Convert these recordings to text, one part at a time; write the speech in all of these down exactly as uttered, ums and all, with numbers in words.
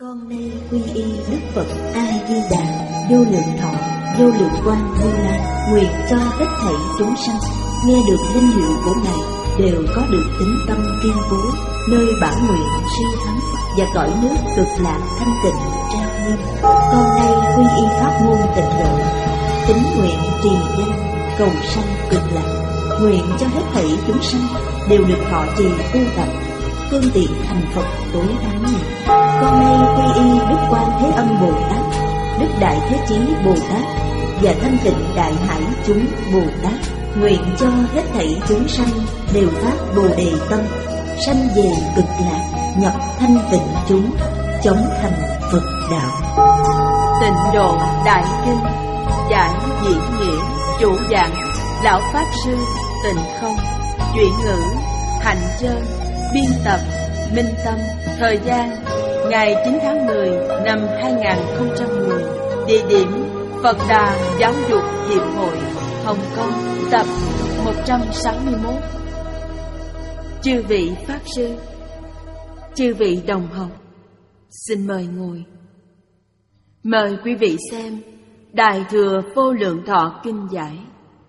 Con nay quy y Đức Phật A Di Đà, vô lượng thọ, vô lượng quang Như Lai, nguyện cho hết thảy chúng sanh nghe được linh hiệu của Ngài đều có được tính tâm kiên cố, nơi bản nguyện siêu thắng và cõi nước cực lạc thanh tịnh trang nghiêm. Con nay quy y pháp môn tịnh độ, tín nguyện trì danh cầu sanh cực lạc, nguyện cho hết thảy chúng sanh đều được thọ trì tu tập, phương tiện thành Phật tối thắng này. Con nay quy y Đức Quan Thế Âm Bồ Tát, Đức Đại Thế Chí Bồ Tát và Thanh Tịnh Đại Hải chúng Bồ Tát, nguyện cho hết thảy chúng sanh đều phát Bồ Đề tâm, sanh về cực lạc, nhập thanh tịnh chúng, chống thành Phật đạo. Tịnh Độ Đại Kinh, giải diễn nghĩa, chủ giảng lão pháp sư Tịnh Không, chuyển ngữ Hạnh Trơn, biên tập Minh Tâm. Thời gian ngày chín tháng mười năm hai nghìn không trăm mười. Địa điểm Phật Đà Giáo dục Hiệp hội, Hồng Kông. Tập một trăm sáu mươi mốt. Chư vị pháp sư, chư vị đồng học, xin mời ngồi. Mời quý vị xem Đại Thừa Vô Lượng Thọ Kinh Giải,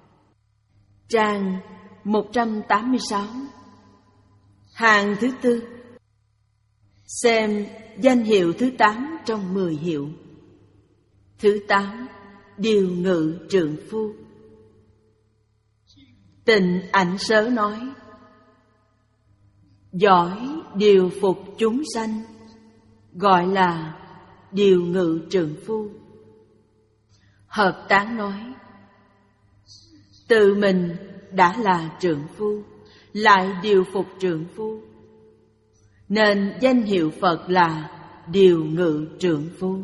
trang một trăm tám mươi sáu, hàng thứ tư. Xem danh hiệu thứ tám trong mười hiệu. Thứ tám, điều ngự trượng phu. Tịnh Ảnh Sớ nói: giỏi điều phục chúng sanh, gọi là điều ngự trượng phu. Hợp Tán nói: tự mình đã là trượng phu, lại điều phục trượng phu, nên danh hiệu Phật là điều ngự trượng phu.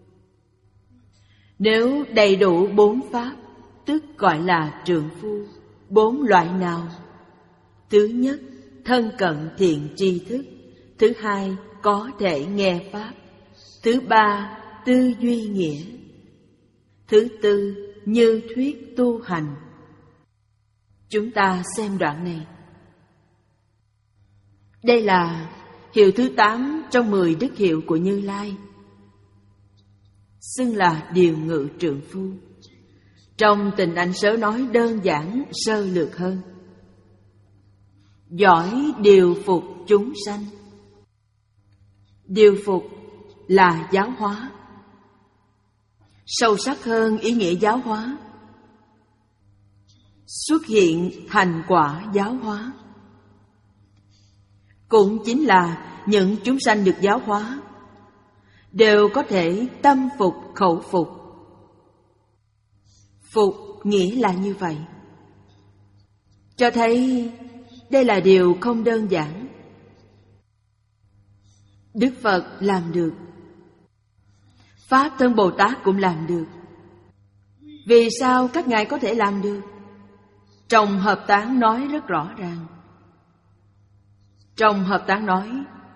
Nếu đầy đủ bốn pháp, tức gọi là trượng phu. Bốn loại nào? Thứ nhất, thân cận thiện tri thức. Thứ hai, có thể nghe pháp. Thứ ba, tư duy nghĩa. Thứ tư, như thuyết tu hành. Chúng ta xem đoạn này. Đây là hiệu thứ tám trong mười đức hiệu của Như Lai, xưng là điều ngự trượng phu. Trong Tịnh Ảnh Sớ nói đơn giản sơ lược hơn: giỏi điều phục chúng sanh. Điều phục là giáo hóa. Sâu sắc hơn ý nghĩa giáo hóa, xuất hiện thành quả giáo hóa. Cũng chính là những chúng sanh được giáo hóa đều có thể tâm phục khẩu phục. Phục nghĩa là như vậy, cho thấy đây là điều không đơn giản. Đức Phật làm được, Pháp Thân Bồ Tát cũng làm được. Vì sao các ngài có thể làm được? Trong Hợp Tán nói rất rõ ràng. Trong Hợp Tán nói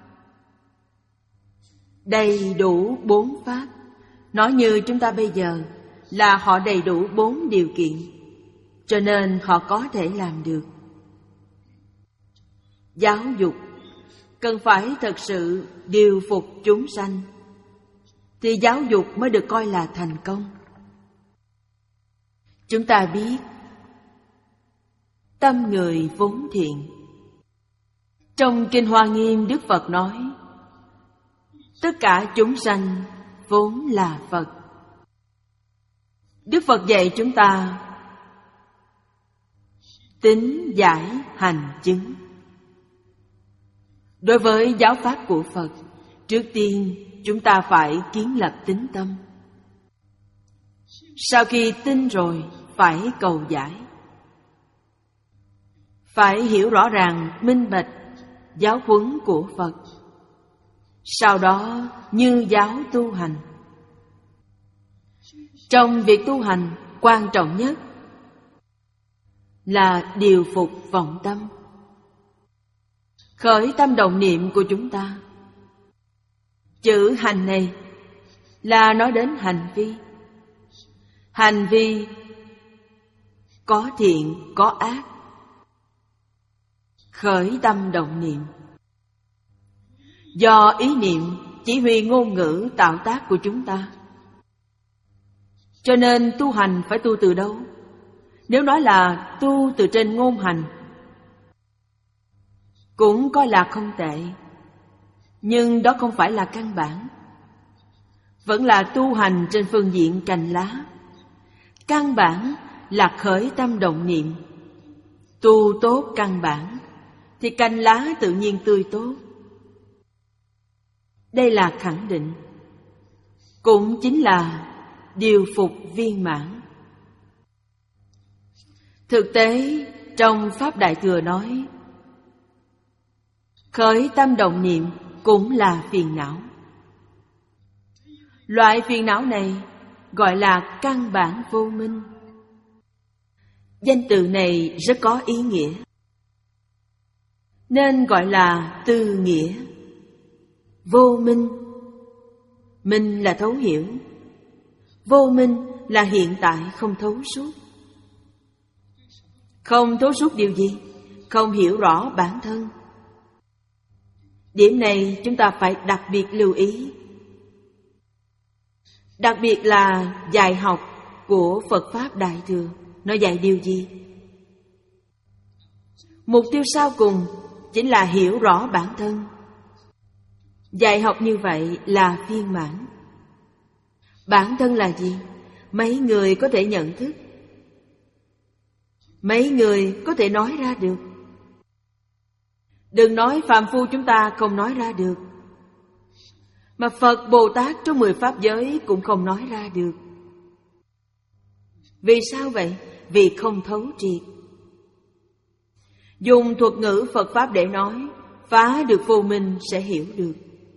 đầy đủ bốn pháp. Nói như chúng ta bây giờ là họ đầy đủ bốn điều kiện, cho nên họ có thể làm được. Giáo dục cần phải thật sự điều phục chúng sanh, thì giáo dục mới được coi là thành công. Chúng ta biết tâm người vốn thiện. Trong Kinh Hoa Nghiêm, Đức Phật nói tất cả chúng sanh vốn là Phật. Đức Phật dạy chúng ta tín giải hành chứng. Đối với giáo pháp của Phật, trước tiên chúng ta phải kiến lập tín tâm. Sau khi tin rồi, phải cầu giải. Phải hiểu rõ ràng, minh bạch giáo huấn của Phật. Sau đó như giáo tu hành. Trong việc tu hành, quan trọng nhất là điều phục vọng tâm. Khởi tâm động niệm của chúng ta. Chữ hành này là nói đến hành vi. Hành vi có thiện, có ác. Khởi tâm động niệm. Do ý niệm chỉ huy ngôn ngữ tạo tác của chúng ta. Cho nên tu hành phải tu từ đâu? Nếu nói là tu từ trên ngôn hành, cũng coi là không tệ, nhưng đó không phải là căn bản. Vẫn là tu hành trên phương diện cành lá. Căn bản là khởi tâm động niệm. Tu tốt căn bản thì cành lá tự nhiên tươi tốt. Đây là khẳng định, cũng chính là điều phục viên mãn. Thực tế, trong Pháp Đại Thừa nói, khởi tâm động niệm cũng là phiền não. Loại phiền não này gọi là căn bản vô minh. Danh từ này rất có ý nghĩa, nên gọi là tư nghĩa. Vô minh, minh là thấu hiểu, vô minh là hiện tại không thấu suốt. Không thấu suốt điều gì? Không hiểu rõ bản thân. Điểm này chúng ta phải đặc biệt lưu ý. Đặc biệt là dạy học của Phật Pháp Đại Thừa, nó dạy điều gì? Mục tiêu sau cùng chính là hiểu rõ bản thân. Dạy học như vậy là viên mãn. Bản thân là gì? Mấy người có thể nhận thức, mấy người có thể nói ra được. Đừng nói phàm phu chúng ta không nói ra được, mà Phật Bồ Tát trong mười pháp giới cũng không nói ra được. Vì sao vậy? Vì không thấu triệt. Dùng thuật ngữ Phật Pháp để nói, phá được vô minh sẽ hiểu được.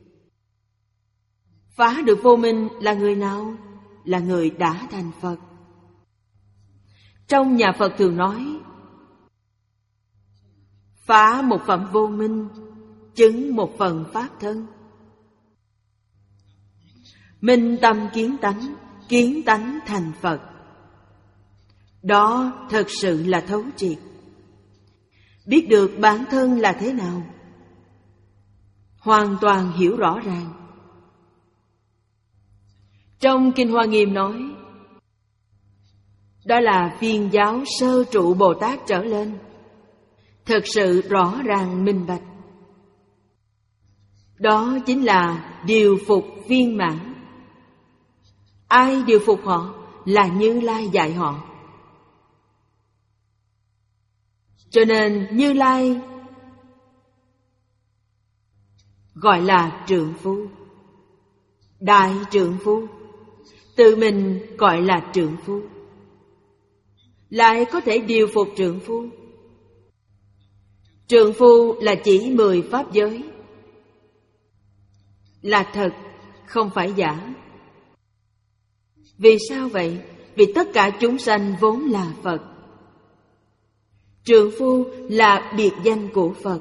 Phá được vô minh là người nào? Là người đã thành Phật. Trong nhà Phật thường nói, phá một phẩm vô minh, chứng một phần pháp thân. Minh tâm kiến tánh, kiến tánh thành Phật. Đó thật sự là thấu triệt. Biết được bản thân là thế nào, hoàn toàn hiểu rõ ràng. Trong Kinh Hoa Nghiêm nói, đó là viên giáo sơ trụ Bồ Tát trở lên, thật sự rõ ràng minh bạch. Đó chính là điều phục viên mãn. Ai điều phục họ? Là Như Lai dạy họ. Cho nên Như Lai gọi là trượng phu, đại trượng phu. Tự mình gọi là trượng phu, lại có thể điều phục trượng phu. Trượng phu là chỉ mười pháp giới, là thật, không phải giả. Vì sao vậy? Vì tất cả chúng sanh vốn là Phật. Trượng phu là biệt danh của Phật,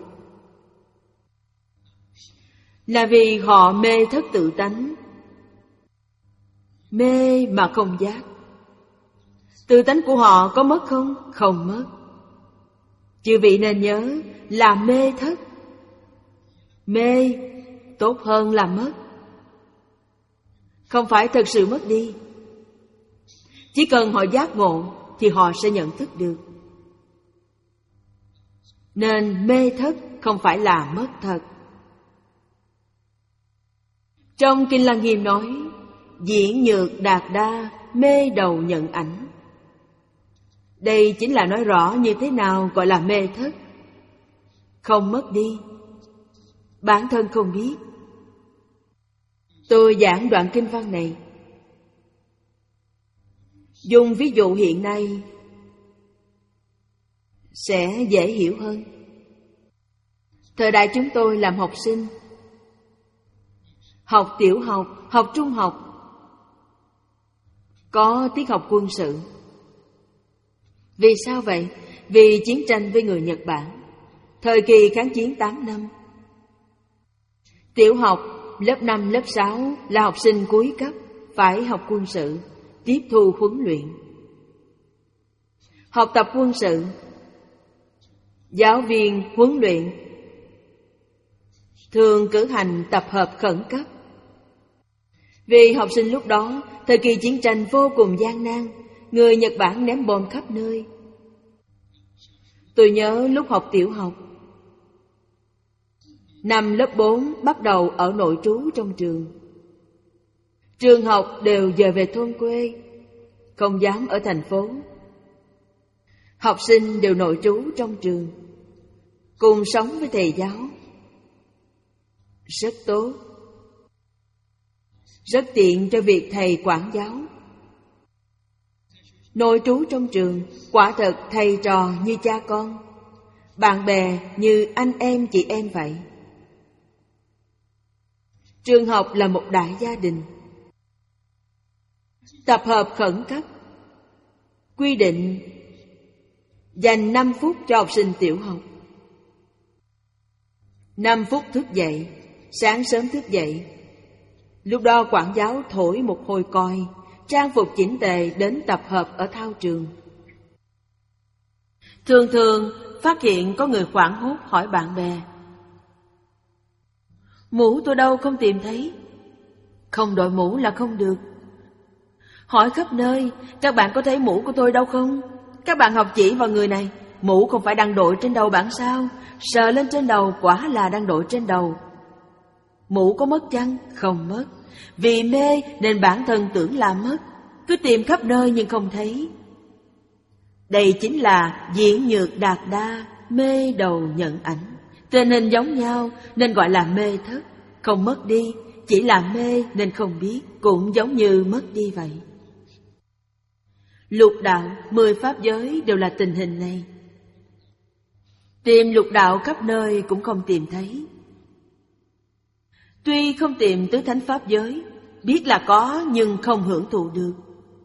là vì họ mê thất tự tánh, mê mà không giác. Tự tánh của họ có mất không? Không mất. Chư vị nên nhớ là mê thất. Mê tốt hơn là mất, không phải thật sự mất đi. Chỉ cần họ giác ngộ thì họ sẽ nhận thức được. Nên mê thất không phải là mất thật. Trong Kinh Lăng Nghiêm nói, diễn nhược đạt đa, mê đầu nhận ảnh. Đây chính là nói rõ như thế nào gọi là mê thất. Không mất đi, bản thân không biết. Tôi giảng đoạn kinh văn này, dùng ví dụ hiện nay sẽ dễ hiểu hơn. Thời đại chúng tôi làm học sinh, học tiểu học, học trung học, có tiết học quân sự. Vì sao vậy? Vì chiến tranh với người Nhật Bản, thời kỳ kháng chiến tám năm. Tiểu học, lớp năm, lớp sáu là học sinh cuối cấp, phải học quân sự, tiếp thu huấn luyện. Học tập quân sự, giáo viên huấn luyện thường cử hành tập hợp khẩn cấp Vì học sinh lúc đó, thời kỳ chiến tranh vô cùng gian nan, người Nhật Bản ném bom khắp nơi. Tôi nhớ lúc học tiểu học, năm lớp bốn bắt đầu ở nội trú trong trường. Trường học đều dời về thôn quê, không dám ở thành phố. Học sinh đều nội trú trong trường, cùng sống với thầy giáo. Rất tốt, rất tiện cho việc thầy quản giáo. Nội trú trong trường, quả thật thầy trò như cha con, bạn bè như anh em chị em vậy. Trường học là một đại gia đình. Tập hợp khẩn cấp, quy định dành năm phút cho học sinh tiểu học. năm phút thức dậy, sáng sớm thức dậy. Lúc đó quản giáo thổi một hồi còi, trang phục chỉnh tề đến tập hợp ở thao trường. Thường thường phát hiện có người hoảng hốt hỏi bạn bè: mũ tôi đâu không tìm thấy? Không đội mũ là không được. Hỏi khắp nơi: các bạn có thấy mũ của tôi đâu không? Các bạn học chỉ vào người này: mũ không phải đang đội trên đầu bạn sao? Sờ lên trên đầu, quả là đang đội trên đầu. Mũ có mất chăng? Không mất. Vì mê nên bản thân tưởng là mất, cứ tìm khắp nơi nhưng không thấy. Đây chính là diễn nhược đạt đa, mê đầu nhận ảnh. Tình hình giống nhau nên gọi là mê thất. Không mất đi, chỉ là mê nên không biết, cũng giống như mất đi vậy. Lục đạo, mười pháp giới đều là tình hình này. Tìm lục đạo khắp nơi cũng không tìm thấy. Tuy không tìm tứ thánh pháp giới, biết là có nhưng không hưởng thụ được.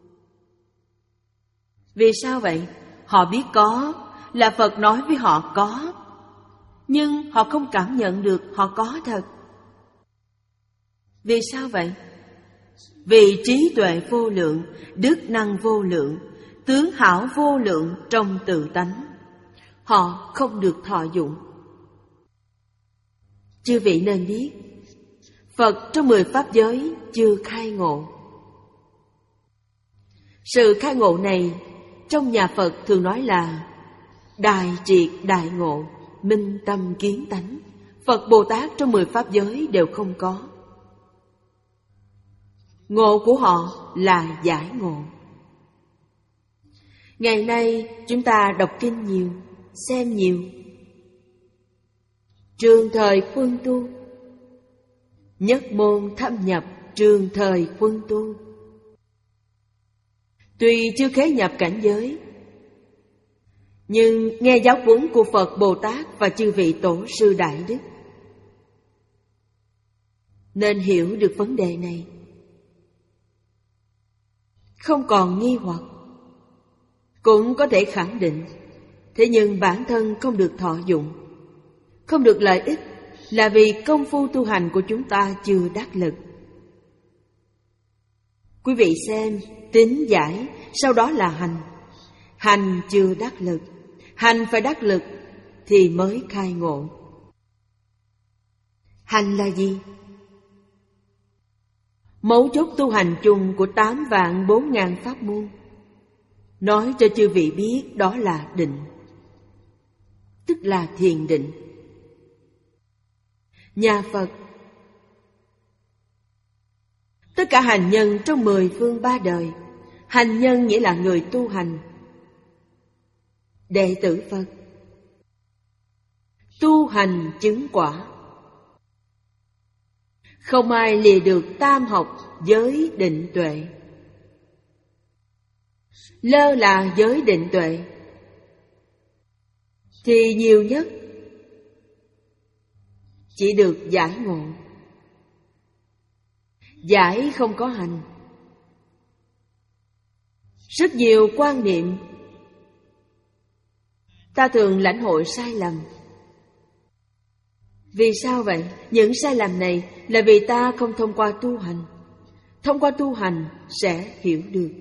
Vì sao vậy? Họ biết có, là Phật nói với họ có, nhưng họ không cảm nhận được họ có thật. Vì sao vậy? Vì trí tuệ vô lượng, đức năng vô lượng, tướng hảo vô lượng trong tự tánh, họ không được thọ dụng. Chư vị nên biết, Phật trong mười pháp giới chưa khai ngộ. Sự khai ngộ này trong nhà Phật thường nói là đại triệt đại ngộ, minh tâm kiến tánh. Phật Bồ Tát trong mười pháp giới đều không có. Ngộ của họ là giải ngộ. Ngày nay chúng ta đọc kinh nhiều, xem nhiều. Trường thời quân tu, nhất môn thâm nhập trường thời quân tu. Tuy chưa khế nhập cảnh giới, nhưng nghe giáo huấn của Phật Bồ Tát và chư vị tổ sư đại đức, nên hiểu được vấn đề này, không còn nghi hoặc, cũng có thể khẳng định. Thế nhưng bản thân không được thọ dụng, không được lợi ích, là vì công phu tu hành của chúng ta chưa đắc lực. Quý vị xem, tín giải, sau đó là hành. Hành chưa đắc lực, hành phải đắc lực thì mới khai ngộ. Hành là gì? Mấu chốt tu hành chung của tám vạn bốn ngàn pháp môn. Nói cho chư vị biết đó là định, tức là thiền định. Nhà Phật, tất cả hành nhân trong mười phương ba đời. Hành nhân nghĩa là người tu hành. Đệ tử Phật tu hành chứng quả, không ai lìa được tam học giới định tuệ. Lơ là giới định tuệ thì nhiều nhất chỉ được giải ngộ. Giải không có hành. Rất nhiều quan niệm ta thường lãnh hội sai lầm. Vì sao vậy? Những sai lầm này là vì ta không thông qua tu hành. Thông qua tu hành sẽ hiểu được.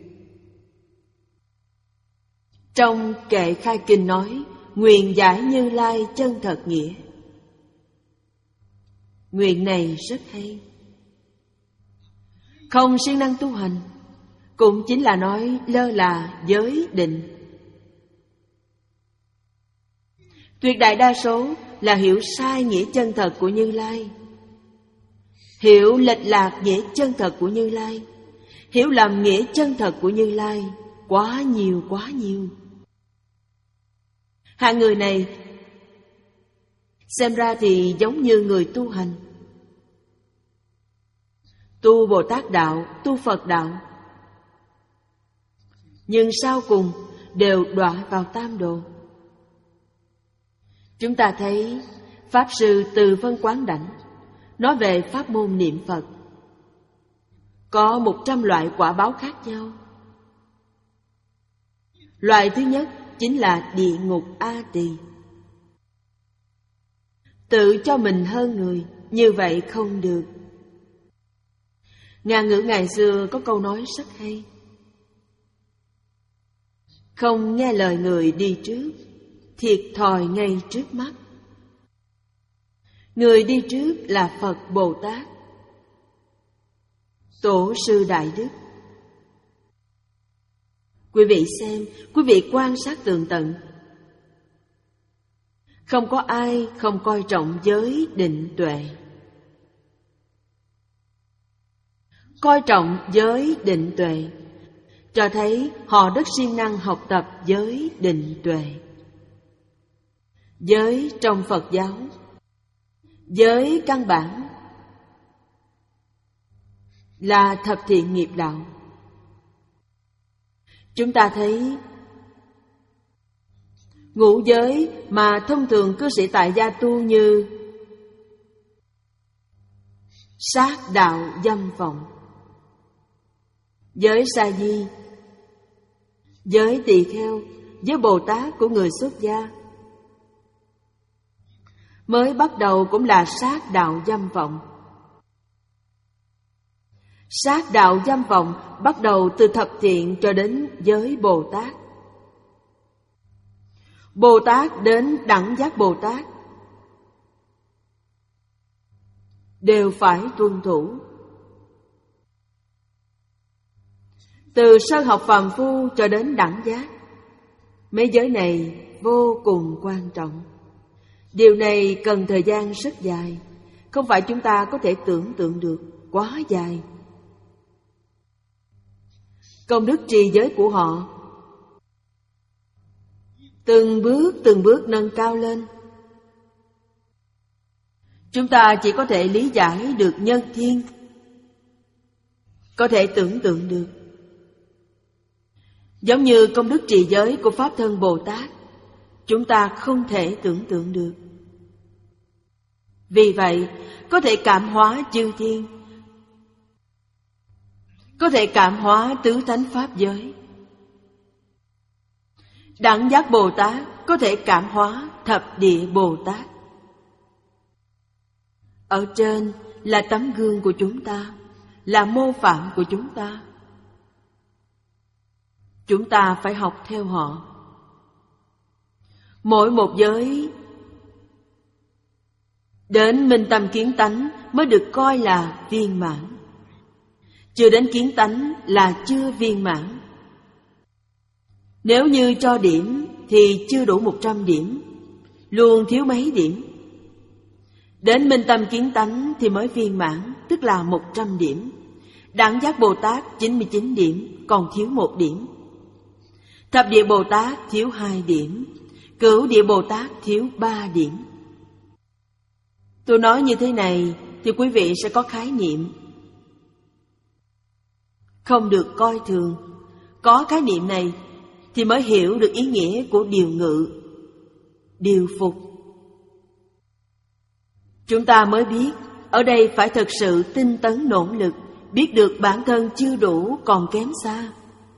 Trong kệ khai kinh nói: nguyện giải Như Lai chân thật nghĩa. Nguyện này rất hay. Không siêng năng tu hành cũng chính là nói lơ là giới định. Tuyệt đại đa số là hiểu sai nghĩa chân thật của Như Lai, hiểu lệch lạc nghĩa chân thật của Như Lai, hiểu lầm nghĩa chân thật của Như Lai quá nhiều quá nhiều. Hạng người này xem ra thì giống như người tu hành, tu Bồ Tát đạo, tu Phật đạo, nhưng sau cùng đều đọa vào tam đồ. Chúng ta thấy Pháp Sư Từ Vân Quán Đảnh nói về pháp môn niệm Phật có một trăm loại quả báo khác nhau. Loại thứ nhất chính là địa ngục A Tỳ. Tự cho mình hơn người, như vậy không được. Ngạn ngữ ngày xưa có câu nói rất hay: không nghe lời người đi trước, thiệt thòi ngay trước mắt. Người đi trước là Phật Bồ Tát, Tổ sư Đại Đức. Quý vị xem, quý vị quan sát tường tận, không có ai không coi trọng giới định tuệ. Coi trọng giới định tuệ cho thấy họ rất siêng năng học tập giới định tuệ. Giới trong Phật giáo, giới căn bản là thập thiện nghiệp đạo. Chúng ta thấy ngũ giới mà thông thường cư sĩ tại gia tu như sát đạo dâm vọng, giới sa di, giới tỳ kheo, giới Bồ Tát của người xuất gia, mới bắt đầu cũng là sát đạo dâm vọng. Sát đạo dâm vọng bắt đầu từ thập thiện cho đến giới Bồ Tát. Bồ Tát đến đẳng giác Bồ Tát đều phải tuân thủ. Từ sơ học phàm phu cho đến đẳng giác, mấy giới này vô cùng quan trọng. Điều này cần thời gian rất dài, không phải chúng ta có thể tưởng tượng được, quá dài. Công đức trì giới của họ từng bước từng bước nâng cao lên. Chúng ta chỉ có thể lý giải được nhân thiên, có thể tưởng tượng được. Giống như công đức trì giới của Pháp Thân Bồ Tát, chúng ta không thể tưởng tượng được. Vì vậy, có thể cảm hóa chư thiên, có thể cảm hóa tứ thánh Pháp giới. Đẳng giác Bồ Tát có thể cảm hóa thập địa Bồ Tát. Ở trên là tấm gương của chúng ta, là mô phạm của chúng ta. Chúng ta phải học theo họ. Mỗi một giới đến minh tâm kiến tánh mới được coi là viên mãn. Chưa đến kiến tánh là chưa viên mãn. Nếu như cho điểm thì chưa đủ một trăm điểm, luôn thiếu mấy điểm. Đến minh tâm kiến tánh thì mới viên mãn, tức là một trăm điểm. Đẳng giác Bồ Tát chín mươi chín điểm, còn thiếu một điểm. Thập địa Bồ Tát thiếu hai điểm, cửu địa Bồ Tát thiếu ba điểm. Tôi nói như thế này thì quý vị sẽ có khái niệm, không được coi thường. Có khái niệm này thì mới hiểu được ý nghĩa của điều ngự, điều phục. Chúng ta mới biết ở đây phải thực sự tinh tấn nỗ lực, biết được bản thân chưa đủ, còn kém xa.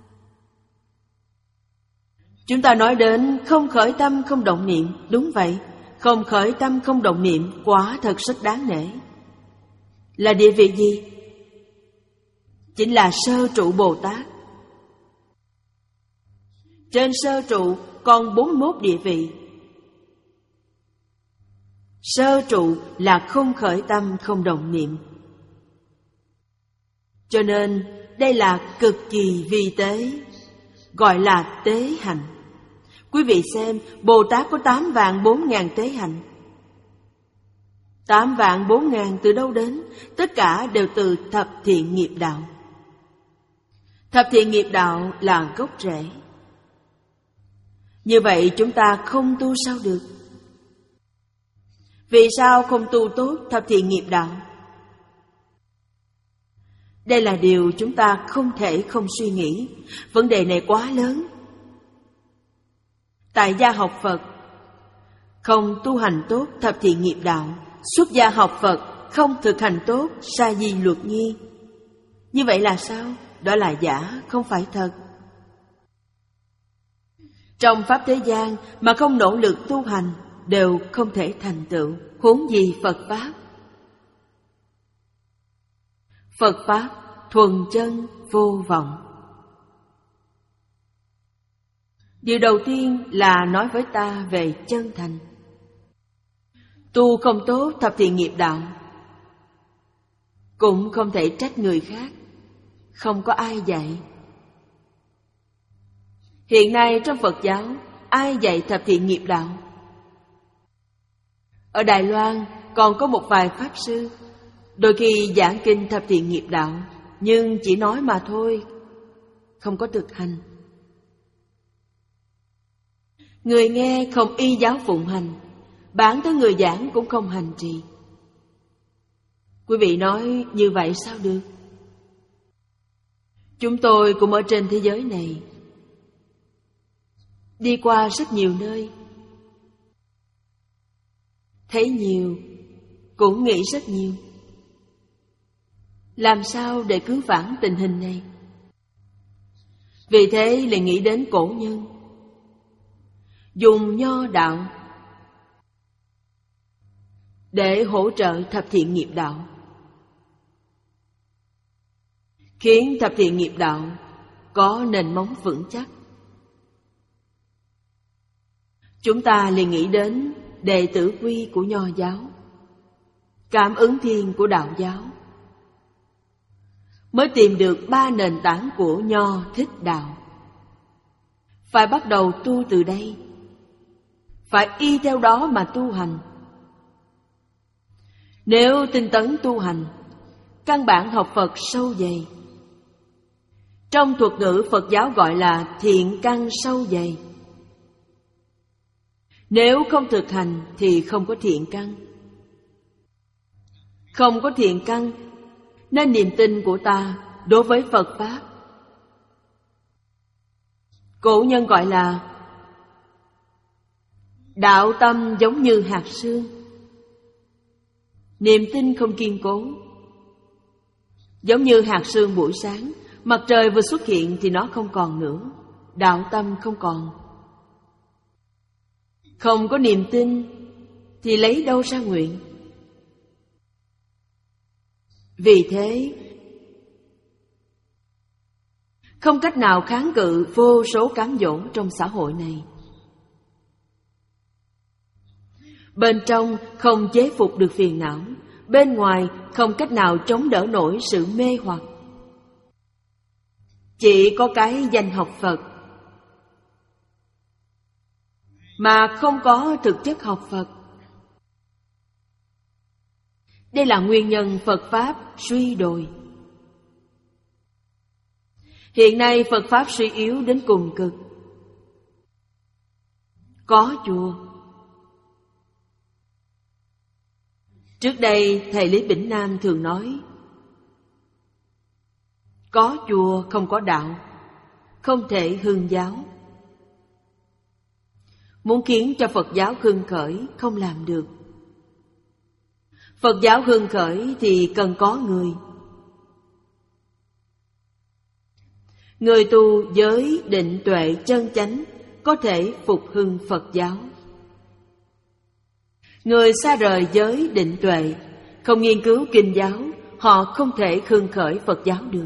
Chúng ta nói đến không khởi tâm không động niệm, đúng vậy, không khởi tâm không động niệm quả thật rất đáng nể. Là địa vị gì? Chính là sơ trụ Bồ Tát. Trên sơ trụ còn bốn mươi mốt địa vị. Sơ trụ là không khởi tâm không động niệm. Cho nên đây là cực kỳ vi tế, gọi là tế hạnh. Quý vị xem, Bồ Tát có tám vạn bốn ngàn tế hạnh. Tám vạn bốn ngàn từ đâu đến? Tất cả đều từ thập thiện nghiệp đạo. Thập thiện nghiệp đạo là gốc rễ. Như vậy chúng ta không tu sao được? Vì sao không tu tốt thập thiện nghiệp đạo? Đây là điều chúng ta không thể không suy nghĩ. Vấn đề này quá lớn. Tại gia học Phật không tu hành tốt thập thiện nghiệp đạo, xuất gia học Phật không thực hành tốt sa di luật nghi. Như vậy là sao? Đó là giả, không phải thật. Trong pháp thế gian mà không nỗ lực tu hành đều không thể thành tựu, huống gì Phật Pháp. Phật Pháp thuần chân vô vọng. Điều đầu tiên là nói với ta về chân thành. Tu không tốt thập thiện nghiệp đạo, cũng không thể trách người khác, không có ai dạy. Hiện nay trong Phật giáo, ai dạy thập thiện nghiệp đạo? Ở Đài Loan còn có một vài Pháp sư, đôi khi giảng kinh thập thiện nghiệp đạo, nhưng chỉ nói mà thôi, không có thực hành. Người nghe không y giáo phụng hành, bản thân người giảng cũng không hành trì. Quý vị nói như vậy sao được? Chúng tôi cũng ở trên thế giới này, đi qua rất nhiều nơi, thấy nhiều, cũng nghĩ rất nhiều. Làm sao để cứu vãn tình hình này? Vì thế lại nghĩ đến cổ nhân, dùng nho đạo để hỗ trợ thập thiện nghiệp đạo, khiến thập thiện nghiệp đạo có nền móng vững chắc. Chúng ta liền nghĩ đến đệ tử quy của Nho giáo, cảm ứng thiên của Đạo giáo, mới tìm được ba nền tảng của Nho Thích Đạo. Phải bắt đầu tu từ đây, phải y theo đó mà tu hành. Nếu tinh tấn tu hành, căn bản học Phật sâu dày. Trong thuật ngữ Phật giáo gọi là thiện căn sâu dày. Nếu không thực hành thì không có thiện căn. Không có thiện căn nên niềm tin của ta đối với Phật Pháp, cổ nhân gọi là đạo tâm giống như hạt sương. Niềm tin không kiên cố, giống như hạt sương buổi sáng, mặt trời vừa xuất hiện thì nó không còn nữa, đạo tâm không còn. Không có niềm tin thì lấy đâu ra nguyện? Vì thế, không cách nào kháng cự vô số cám dỗ trong xã hội này. Bên trong không chế phục được phiền não, bên ngoài không cách nào chống đỡ nổi sự mê hoặc. Chỉ có cái danh học Phật, mà không có thực chất học Phật. Đây là nguyên nhân Phật Pháp suy đồi. Hiện nay Phật Pháp suy yếu đến cùng cực. Có chùa. Trước đây thầy Lý Bỉnh Nam thường nói, có chùa không có đạo, không thể hưng giáo. Muốn khiến cho Phật giáo hưng khởi không làm được. Phật giáo hưng khởi thì cần có người. Người tu giới định tuệ chân chánh có thể phục hưng Phật giáo. Người xa rời giới định tuệ, không nghiên cứu kinh giáo, họ không thể hưng khởi Phật giáo được.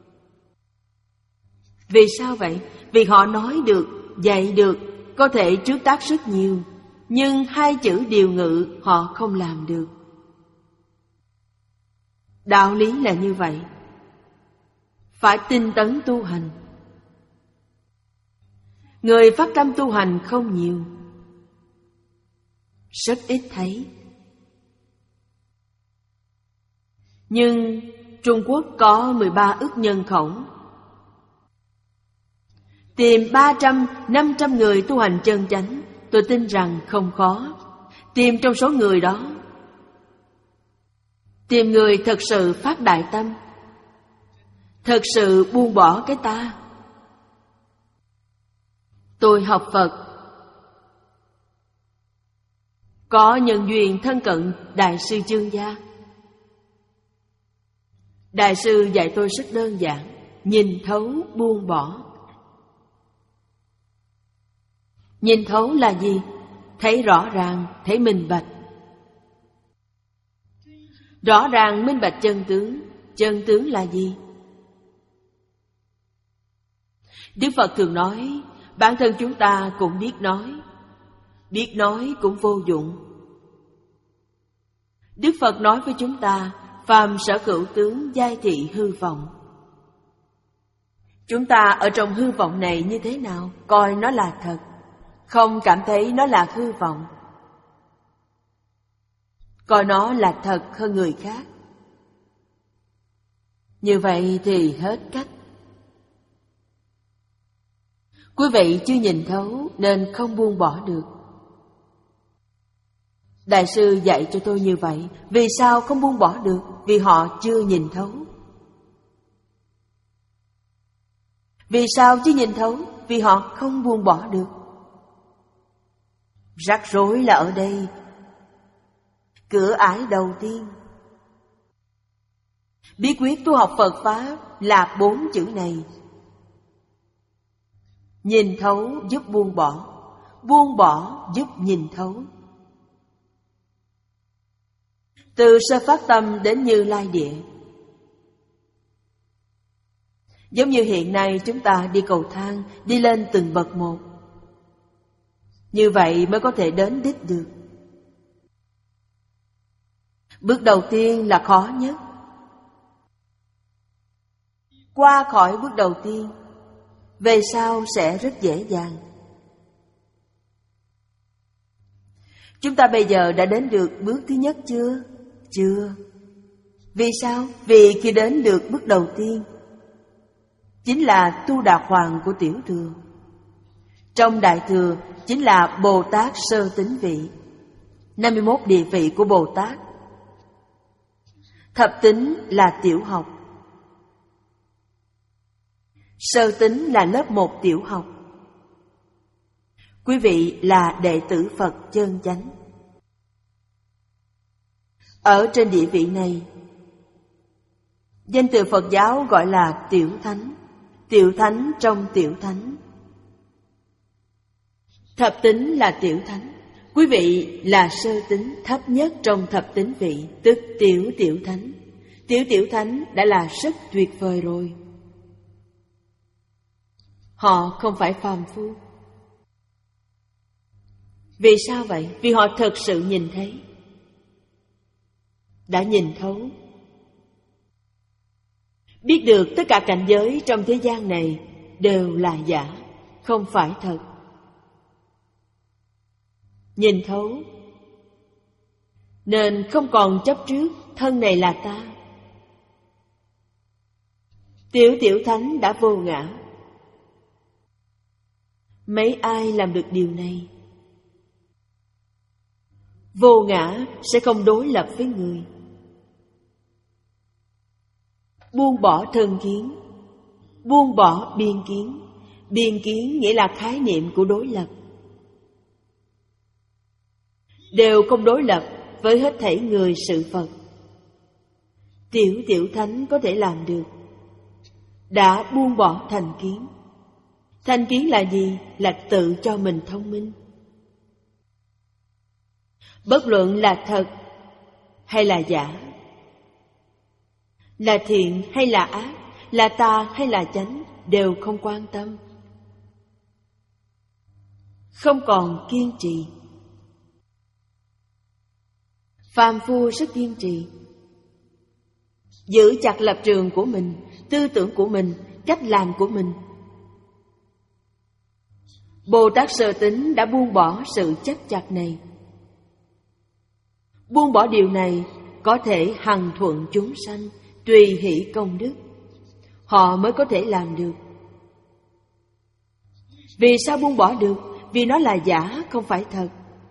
Vì sao vậy? Vì họ nói được, dạy được, có thể trước tác rất nhiều, nhưng hai chữ điều ngự họ không làm được. Đạo lý là như vậy. phải tinh tấn tu hành. Người phát tâm tu hành không nhiều, rất ít thấy. Nhưng Trung Quốc có mười ba ức nhân khẩu. Tìm ba trăm, năm trăm người tu hành chân chánh, tôi tin rằng không khó. Tìm trong số người đó, tìm người thật sự phát đại tâm, thật sự buông bỏ cái ta. Tôi học Phật, có nhân duyên thân cận Đại sư Chương Gia. Đại sư dạy tôi rất đơn giản: nhìn thấu, buông bỏ. Nhìn thấu là gì? Thấy rõ ràng, thấy minh bạch. Rõ ràng minh bạch chân tướng. Chân tướng là gì? Đức Phật thường nói, bản thân chúng ta cũng biết nói, biết nói cũng vô dụng. Đức Phật nói với chúng ta, phàm sở cửu tướng giai thị hư vọng. Chúng ta ở trong hư vọng này như thế nào? Coi nó là thật, không cảm thấy nó là hư vọng. Coi nó là thật hơn người khác. Như vậy thì hết cách. Quý vị chưa nhìn thấu nên không buông bỏ được. Đại sư dạy cho tôi như vậy. Vì sao không buông bỏ được? Vì họ chưa nhìn thấu. Vì sao chưa nhìn thấu? Vì họ không buông bỏ được. Rắc rối là ở đây. Cửa ải đầu tiên. Bí quyết tu học Phật Pháp là bốn chữ này. Nhìn thấu giúp buông bỏ, buông bỏ giúp nhìn thấu. Từ sơ phát tâm đến Như Lai Địa. Giống như hiện nay chúng ta đi cầu thang, đi lên từng bậc một. Như vậy mới có thể đến đích được. Bước đầu tiên là khó nhất. Qua khỏi bước đầu tiên, về sau sẽ rất dễ dàng. Chúng ta bây giờ đã đến được bước thứ nhất chưa? Chưa. Vì sao? Vì khi đến được bước đầu tiên, chính là tu đà hoàng của Tiểu Thừa. Trong Đại Thừa chính là Bồ Tát sơ tính vị, năm mươi mốt địa vị của Bồ Tát. Thập tính là tiểu học, sơ tính là lớp một tiểu học. Quý vị là đệ tử Phật chân chánh. Ở trên địa vị này, danh từ Phật giáo gọi là tiểu thánh, tiểu thánh trong tiểu thánh. Thập tính là tiểu thánh. Quý vị là sơ tính thấp nhất trong thập tính vị, tức tiểu tiểu thánh. Tiểu tiểu thánh đã là rất tuyệt vời rồi. Họ không phải phàm phu. Vì sao vậy? Vì họ thật sự nhìn thấy, đã nhìn thấu, biết được tất cả cảnh giới trong thế gian này đều là giả, không phải thật. Nhìn thấu nên không còn chấp trước thân này là ta. Tiểu tiểu thánh đã vô ngã. Mấy ai làm được điều này? Vô ngã sẽ không đối lập với người. Buông bỏ thân kiến, buông bỏ biên kiến. Biên kiến nghĩa là khái niệm của đối lập. Đều không đối lập với hết thảy người sự vật. Tiểu tiểu thánh có thể làm được. Đã buông bỏ thành kiến. Thành kiến là gì? Là tự cho mình thông minh. Bất luận là thật hay là giả, là thiện hay là ác, là tà hay là chánh, đều không quan tâm. Không còn kiên trì. Phàm phu rất kiên trì, giữ chặt lập trường của mình, tư tưởng của mình, cách làm của mình. Bồ Tát Sơ Tính đã buông bỏ sự chấp chặt này. Buông bỏ điều này có thể hằng thuận chúng sanh, tùy hỷ công đức. Họ mới có thể làm được. Vì sao buông bỏ được? Vì nó là giả, không phải thật.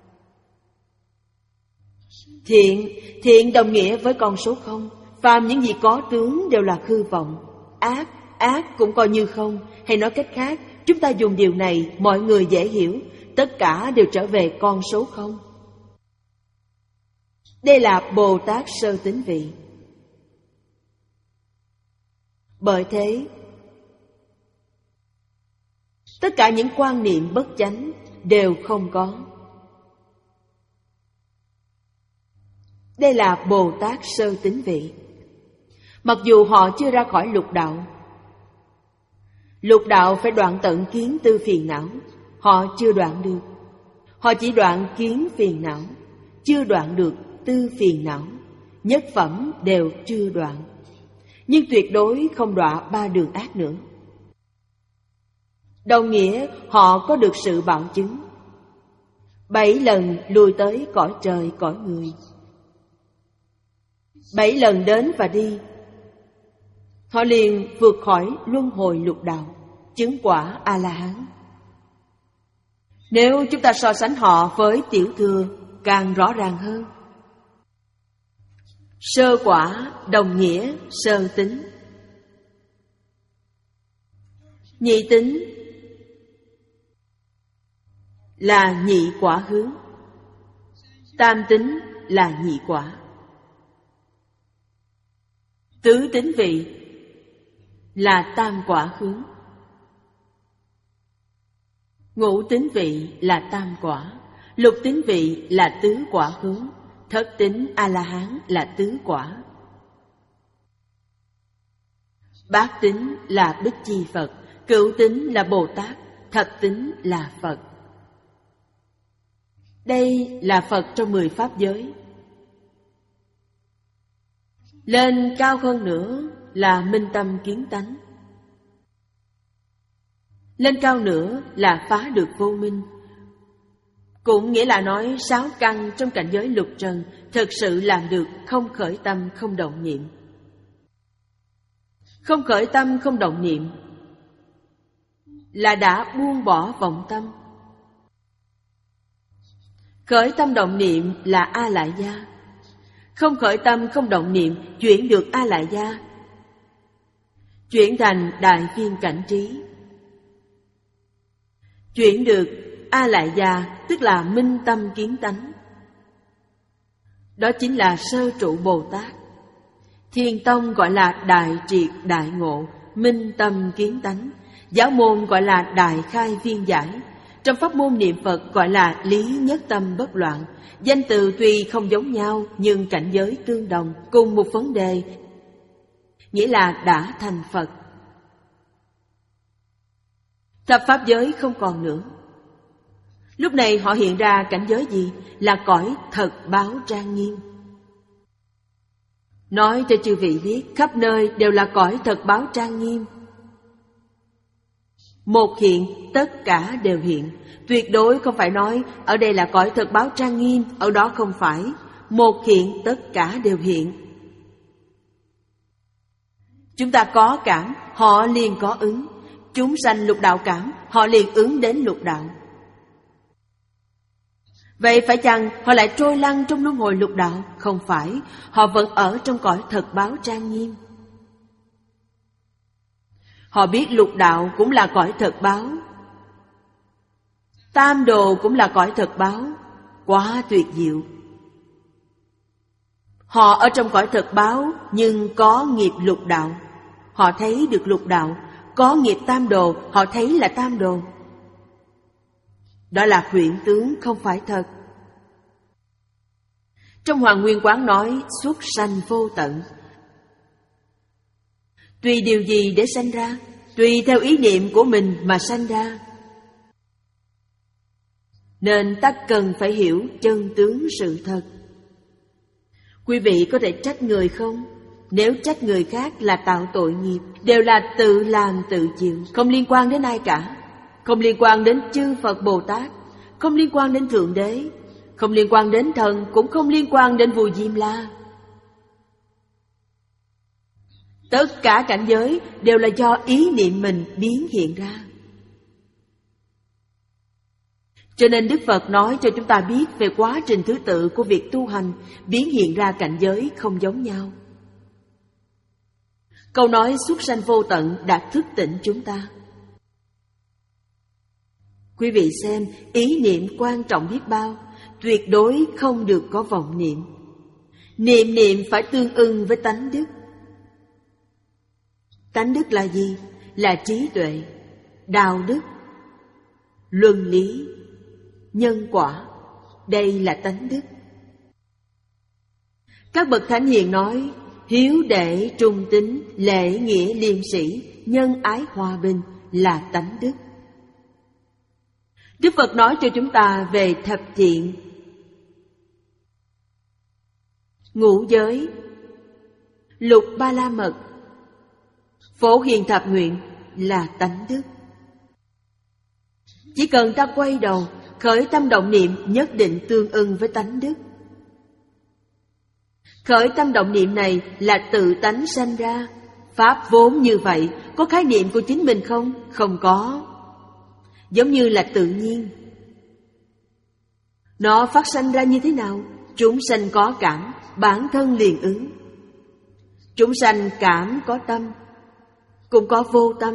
Thiện, thiện đồng nghĩa với con số không. Phàm những gì có tướng đều là hư vọng. Ác, ác cũng coi như không. Hay nói cách khác, chúng ta dùng điều này mọi người dễ hiểu. Tất cả đều trở về con số không. Đây là Bồ Tát Sơ Tính vị. Bởi thế, tất cả những quan niệm bất chánh đều không có. Đây là Bồ Tát Sơ Tính vị. Mặc dù họ chưa ra khỏi lục đạo. Lục đạo phải đoạn tận kiến tư phiền não. Họ chưa đoạn được. Họ chỉ đoạn kiến phiền não, chưa đoạn được tư phiền não. Nhất phẩm đều chưa đoạn, nhưng tuyệt đối không đọa ba đường ác nữa. Đồng nghĩa họ có được sự bảo chứng. Bảy lần lùi tới cõi trời cõi người. Bảy lần đến và đi, họ liền vượt khỏi luân hồi lục đạo, chứng quả A-la-hán. Nếu chúng ta so sánh họ với tiểu thừa, càng rõ ràng hơn. Sơ quả đồng nghĩa sơ tính. Nhị tính là nhị quả hướng. Tam tính là nhị quả. Tứ tính vị là tam quả hướng. Ngũ tính vị là tam quả. Lục tính vị là tứ quả hướng. Thất tính A-la-hán là tứ quả. Bát tính là Bích Chi Phật. Cửu tính là Bồ Tát. Thập tính là Phật. Đây là Phật trong mười pháp giới. Lên cao hơn nữa là minh tâm kiến tánh. Lên cao nữa là phá được vô minh. Cũng nghĩa là nói sáu căn trong cảnh giới lục trần thực sự làm được không khởi tâm, không động niệm. Không khởi tâm, không động niệm là đã buông bỏ vọng tâm. Khởi tâm động niệm là A Lại Gia. Không khởi tâm, không động niệm chuyển được A Lại Gia, chuyển thành đại viên cảnh trí. Chuyển được A Lại Gia tức là minh tâm kiến tánh. Đó chính là sơ trụ Bồ Tát. Thiền tông gọi là đại triệt đại ngộ, minh tâm kiến tánh. Giáo môn gọi là đại khai viên giải. Trong pháp môn niệm Phật gọi là lý nhất tâm bất loạn. Danh từ tuy không giống nhau nhưng cảnh giới tương đồng, cùng một vấn đề, nghĩa là đã thành Phật. Thập pháp giới không còn nữa. Lúc này họ hiện ra cảnh giới gì? Là cõi thật báo trang nghiêm. Nói cho chư vị biết, khắp nơi đều là cõi thật báo trang nghiêm. Một hiện, tất cả đều hiện. Tuyệt đối không phải nói ở đây là cõi thật báo trang nghiêm, ở đó không phải. Một hiện, tất cả đều hiện. Chúng ta có cảm, họ liền có ứng. Chúng sanh lục đạo cảm, họ liền ứng đến lục đạo. Vậy phải chăng họ lại trôi lăn trong luân hồi lục đạo? Không phải, họ vẫn ở trong cõi thật báo trang nghiêm. Họ biết lục đạo cũng là cõi thật báo, tam đồ cũng là cõi thật báo, quá tuyệt diệu. Họ ở trong cõi thật báo nhưng có nghiệp lục đạo, họ thấy được lục đạo. Có nghiệp tam đồ, họ thấy là tam đồ. Đó là huyễn tướng, không phải thật. Trong Hoàng Nguyên Quán nói xuất sanh vô tận. Tùy điều gì để sanh ra? Tùy theo ý niệm của mình mà sanh ra. Nên ta cần phải hiểu chân tướng sự thật. Quý vị có thể trách người không? Nếu trách người khác là tạo tội nghiệp, đều là tự làm tự chịu, không liên quan đến ai cả. Không liên quan đến chư Phật Bồ Tát, không liên quan đến Thượng Đế, không liên quan đến thần, cũng không liên quan đến vua Diêm La. Tất cả cảnh giới đều là do ý niệm mình biến hiện ra. Cho nên Đức Phật nói cho chúng ta biết về quá trình thứ tự của việc tu hành biến hiện ra cảnh giới không giống nhau. Câu nói xuất sanh vô tận đã thức tỉnh chúng ta. Quý vị xem, ý niệm quan trọng biết bao, tuyệt đối không được có vọng niệm. Niệm niệm phải tương ưng với tánh đức. Tánh đức là gì? Là trí tuệ, đạo đức, luân lý, nhân quả. Đây là tánh đức. Các bậc thánh hiền nói, hiếu đệ, trung tín, lễ nghĩa liêm sĩ, nhân ái hòa bình là tánh đức. Đức Phật nói cho chúng ta về thập thiện, ngũ giới, lục ba la mật, phổ hiền thập nguyện là tánh đức. Chỉ cần ta quay đầu, khởi tâm động niệm nhất định tương ưng với tánh đức. Khởi tâm động niệm này là tự tánh sanh ra. Pháp vốn như vậy, có khái niệm của chính mình không? Không có. Giống như là tự nhiên. Nó phát sanh ra như thế nào? Chúng sanh có cảm, bản thân liền ứng. Chúng sanh cảm có tâm, cũng có vô tâm.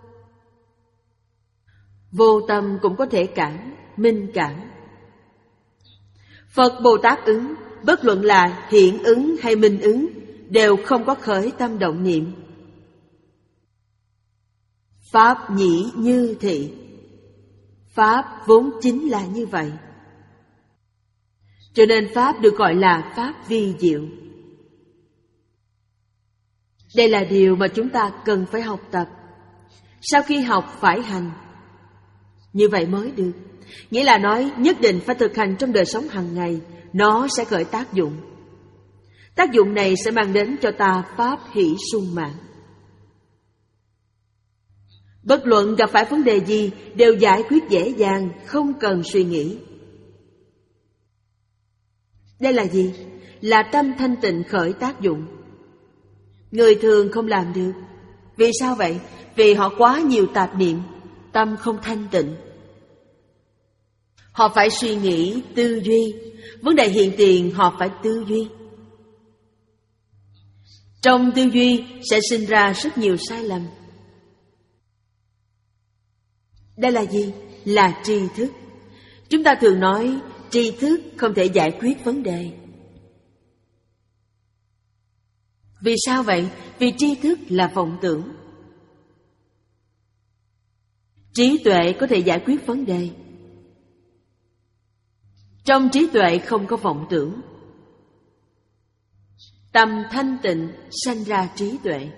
Vô tâm cũng có thể cảm, minh cảm. Phật Bồ Tát ứng, bất luận là hiện ứng hay minh ứng, đều không có khởi tâm động niệm. Pháp nhĩ như thị. Pháp vốn chính là như vậy. Cho nên Pháp được gọi là Pháp vi diệu. Đây là điều mà chúng ta cần phải học tập. Sau khi học phải hành. Như vậy mới được. Nghĩa là nói nhất định phải thực hành trong đời sống hàng ngày, nó sẽ khởi tác dụng. Tác dụng này sẽ mang đến cho ta pháp hỷ sung mãn. Bất luận gặp phải vấn đề gì đều giải quyết dễ dàng, không cần suy nghĩ. Đây là gì? Là tâm thanh tịnh khởi tác dụng. Người thường không làm được. Vì sao vậy? Vì họ quá nhiều tạp niệm, tâm không thanh tịnh. Họ phải suy nghĩ, tư duy. Vấn đề hiện tiền họ phải tư duy. Trong tư duy sẽ sinh ra rất nhiều sai lầm. Đây là gì? Là tri thức. Chúng ta thường nói tri thức không thể giải quyết vấn đề. Vì sao vậy? Vì tri thức là vọng tưởng. Trí tuệ có thể giải quyết vấn đề. Trong trí tuệ không có vọng tưởng. Tâm thanh tịnh sanh ra trí tuệ.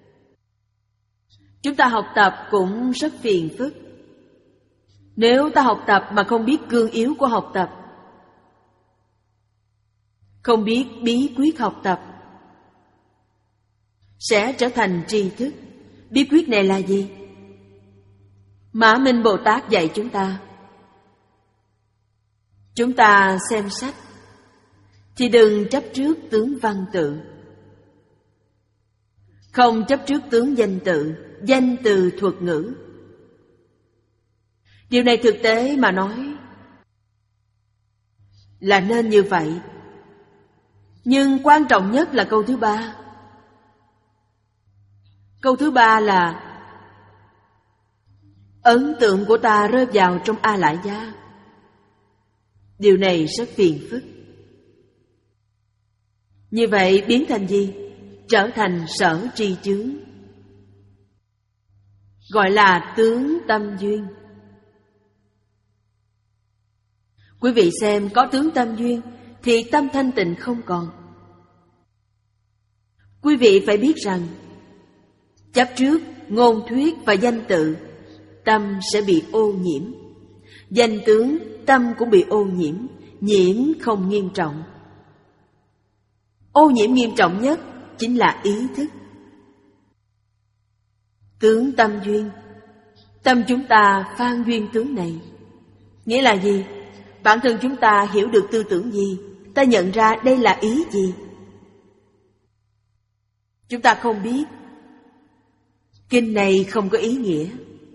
Chúng ta học tập cũng rất phiền phức. Nếu ta học tập mà không biết cương yếu của học tập, không biết bí quyết học tập, sẽ trở thành tri thức. Bí quyết này là gì? Mã Minh Bồ Tát dạy chúng ta. Chúng ta xem sách thì đừng chấp trước tướng văn tự. Không chấp trước tướng danh tự, danh từ thuật ngữ. Điều này thực tế mà nói là nên như vậy. Nhưng quan trọng nhất là câu thứ ba. Câu thứ ba là ấn tượng của ta rơi vào trong A Lại Gia. Điều này rất phiền phức. Như vậy biến thành gì? Trở thành sở tri chướng. Gọi là tướng tâm duyên. Quý vị xem, có tướng tâm duyên thì tâm thanh tịnh không còn. Quý vị phải biết rằng chấp trước ngôn thuyết và danh tự, tâm sẽ bị ô nhiễm. Danh tướng, tâm cũng bị ô nhiễm. Nhiễm không nghiêm trọng. Ô nhiễm nghiêm trọng nhất chính là ý thức. Tướng tâm duyên. Tâm chúng ta phan duyên tướng này. Nghĩa là gì? Bản thân chúng ta hiểu được tư tưởng gì, ta nhận ra đây là ý gì. Chúng ta không biết. Kinh này không có ý nghĩa.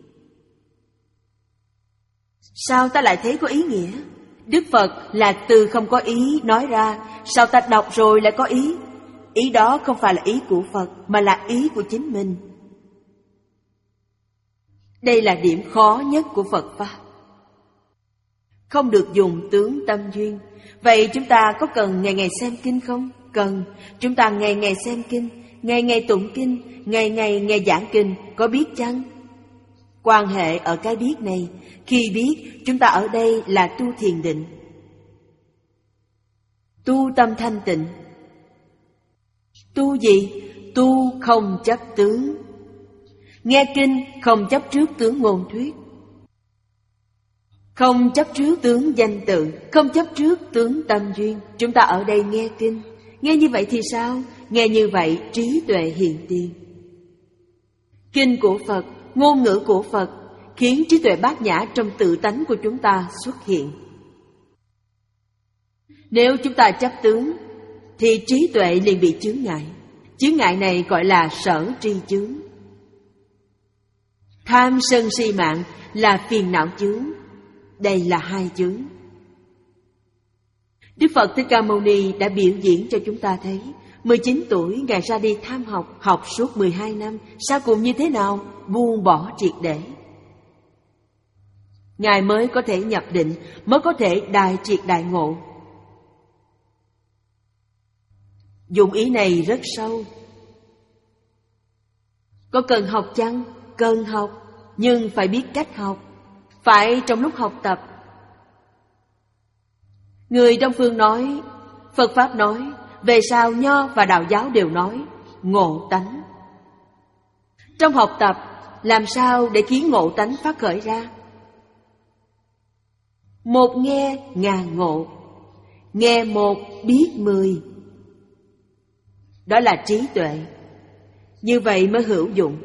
Sao ta lại thấy có ý nghĩa? Đức Phật là từ không có ý nói ra. Sao ta đọc rồi lại có ý? Ý đó không phải là ý của Phật, mà là ý của chính mình. Đây là điểm khó nhất của Phật Pháp. Không được dùng tướng tâm duyên. Vậy chúng ta có cần ngày ngày xem kinh không? Cần. Chúng ta ngày ngày xem kinh, ngày ngày tụng kinh, ngày ngày nghe giảng kinh, có biết chăng? Quan hệ ở cái biết này. Khi biết, chúng ta ở đây là tu thiền định, tu tâm thanh tịnh. Tu gì? Tu không chấp tướng. Nghe kinh không chấp trước tướng ngôn thuyết, không chấp trước tướng danh tự, không chấp trước tướng tâm duyên. Chúng ta ở đây nghe kinh. Nghe như vậy thì sao? Nghe như vậy trí tuệ hiện tiền. Kinh của Phật, ngôn ngữ của Phật khiến trí tuệ bát nhã trong tự tánh của chúng ta xuất hiện. Nếu chúng ta chấp tướng thì trí tuệ liền bị chướng ngại. Chướng ngại này gọi là sở tri chướng. Tham sân si mạng là phiền não chướng. Đây là hai chướng. Đức Phật Thích Ca Mâu Ni đã biểu diễn cho chúng ta thấy. mười chín tuổi Ngài ra đi tham học, học suốt mười hai năm. Sau cùng như thế nào? Buông bỏ triệt để. Ngài mới có thể nhập định, mới có thể đại triệt đại ngộ. Dụng ý này rất sâu. Có cần học chăng? Cần học, nhưng phải biết cách học. Phải trong lúc học tập. Người Đông Phương nói, Phật Pháp nói, về sau Nho và Đạo giáo đều nói ngộ tánh. Trong học tập, làm sao để khiến ngộ tánh phát khởi ra? Một nghe ngàn ngộ, nghe một biết mười. Đó là trí tuệ. Như vậy mới hữu dụng.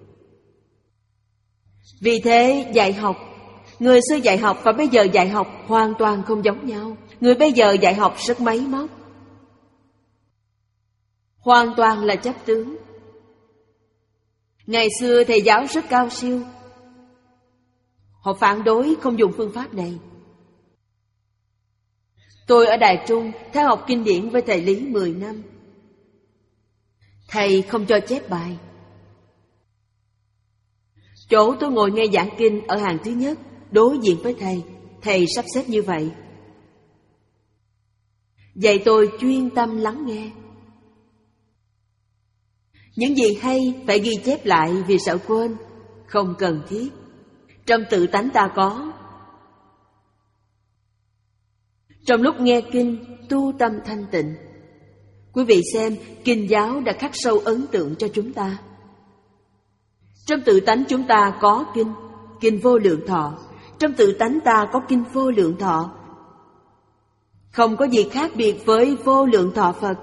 Vì thế dạy học, người xưa dạy học và bây giờ dạy học hoàn toàn không giống nhau. Người bây giờ dạy học rất máy móc, hoàn toàn là chấp tướng. Ngày xưa thầy giáo rất cao siêu, họ phản đối không dùng phương pháp này. Tôi ở Đài Trung theo học kinh điển với thầy Lý mười năm. Thầy không cho chép bài. Chỗ tôi ngồi nghe giảng kinh ở hàng thứ nhất, đối diện với thầy. Thầy sắp xếp như vậy. Dạy tôi chuyên tâm lắng nghe. Những gì hay phải ghi chép lại vì sợ quên. Không cần thiết. Trong tự tánh ta có. Trong lúc nghe kinh, tu tâm thanh tịnh. Quý vị xem, kinh giáo đã khắc sâu ấn tượng cho chúng ta. Trong tự tánh chúng ta có kinh, kinh Vô Lượng Thọ. Trong tự tánh ta có kinh Vô Lượng Thọ. Không có gì khác biệt với Vô Lượng Thọ Phật.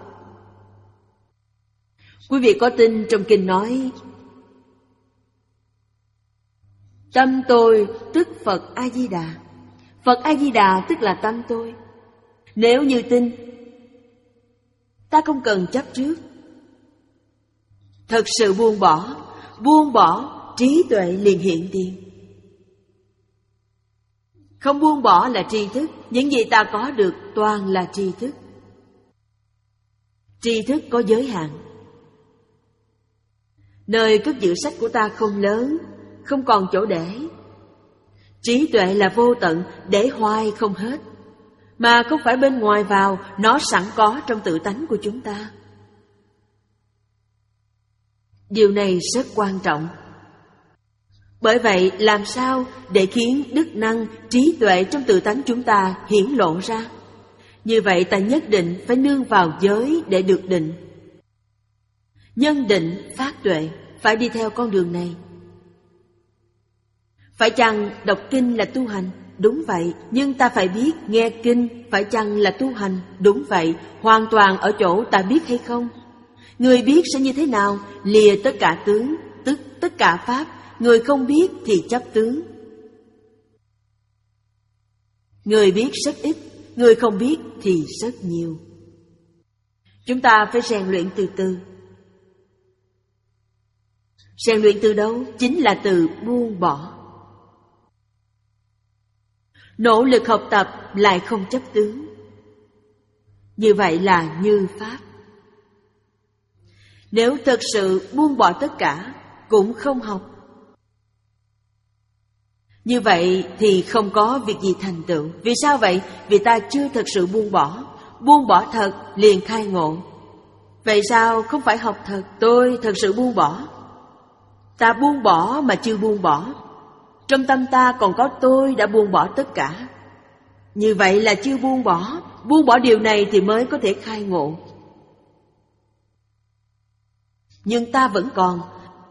Quý vị có tin trong kinh nói tâm tôi tức Phật A-di-đà. Phật A-di-đà tức là tâm tôi. Nếu như tin, ta không cần chấp trước. Thật sự buông bỏ, buông bỏ, trí tuệ liền hiện tiền. Không buông bỏ là tri thức. Những gì ta có được toàn là tri thức. Tri thức có giới hạn. Nơi cất giữ sách của ta không lớn, không còn chỗ để. Trí tuệ là vô tận, để hoài không hết. Mà không phải bên ngoài vào, nó sẵn có trong tự tánh của chúng ta. Điều này rất quan trọng. Bởi vậy làm sao để khiến đức năng, trí tuệ trong tự tánh chúng ta hiển lộ ra? Như vậy ta nhất định phải nương vào giới để được định. Nhân định phát tuệ, phải đi theo con đường này. Phải chăng đọc kinh là tu hành? Đúng vậy, nhưng ta phải biết nghe kinh phải chăng là tu hành? Đúng vậy, hoàn toàn ở chỗ ta biết hay không. Người biết sẽ như thế nào? Lìa tất cả tướng, tức tất cả pháp. Người không biết thì chấp tướng. Người biết rất ít, người không biết thì rất nhiều. Chúng ta phải rèn luyện từ từ. Rèn luyện từ đâu? Chính là từ buông bỏ. Nỗ lực học tập lại không chấp tướng. Như vậy là như pháp. Nếu thật sự buông bỏ tất cả, cũng không học, như vậy thì không có việc gì thành tựu. Vì sao vậy? Vì ta chưa thật sự buông bỏ. Buông bỏ thật liền khai ngộ. Vậy sao không phải học thật? Tôi thật sự buông bỏ. Ta buông bỏ mà chưa buông bỏ. Trong tâm ta còn có tôi đã buông bỏ tất cả. Như vậy là chưa buông bỏ. Buông bỏ điều này thì mới có thể khai ngộ. Nhưng ta vẫn còn.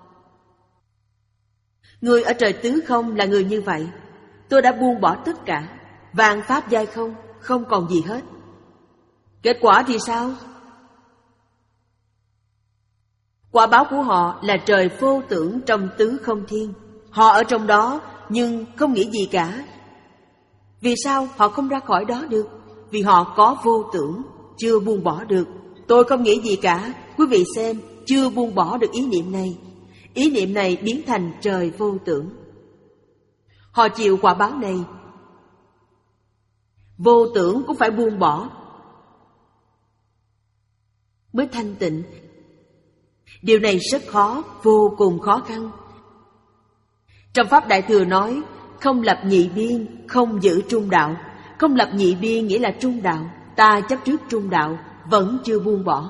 Người ở trời tứ không là người như vậy. Tôi đã buông bỏ tất cả. Vạn pháp giai không, không còn gì hết. Kết quả thì sao? Quả báo của họ là trời vô tưởng trong tứ không thiên. Họ ở trong đó nhưng không nghĩ gì cả. Vì sao họ không ra khỏi đó được? Vì họ có vô tưởng, chưa buông bỏ được. Tôi không nghĩ gì cả. Quý vị xem, chưa buông bỏ được ý niệm này. Ý niệm này biến thành trời vô tưởng. Họ chịu quả báo này. Vô tưởng cũng phải buông bỏ mới thanh tịnh. Điều này rất khó, vô cùng khó khăn. Trong Pháp Đại Thừa nói, không lập nhị biên, không giữ trung đạo. Không lập nhị biên nghĩa là trung đạo. Ta chấp trước trung đạo, vẫn chưa buông bỏ.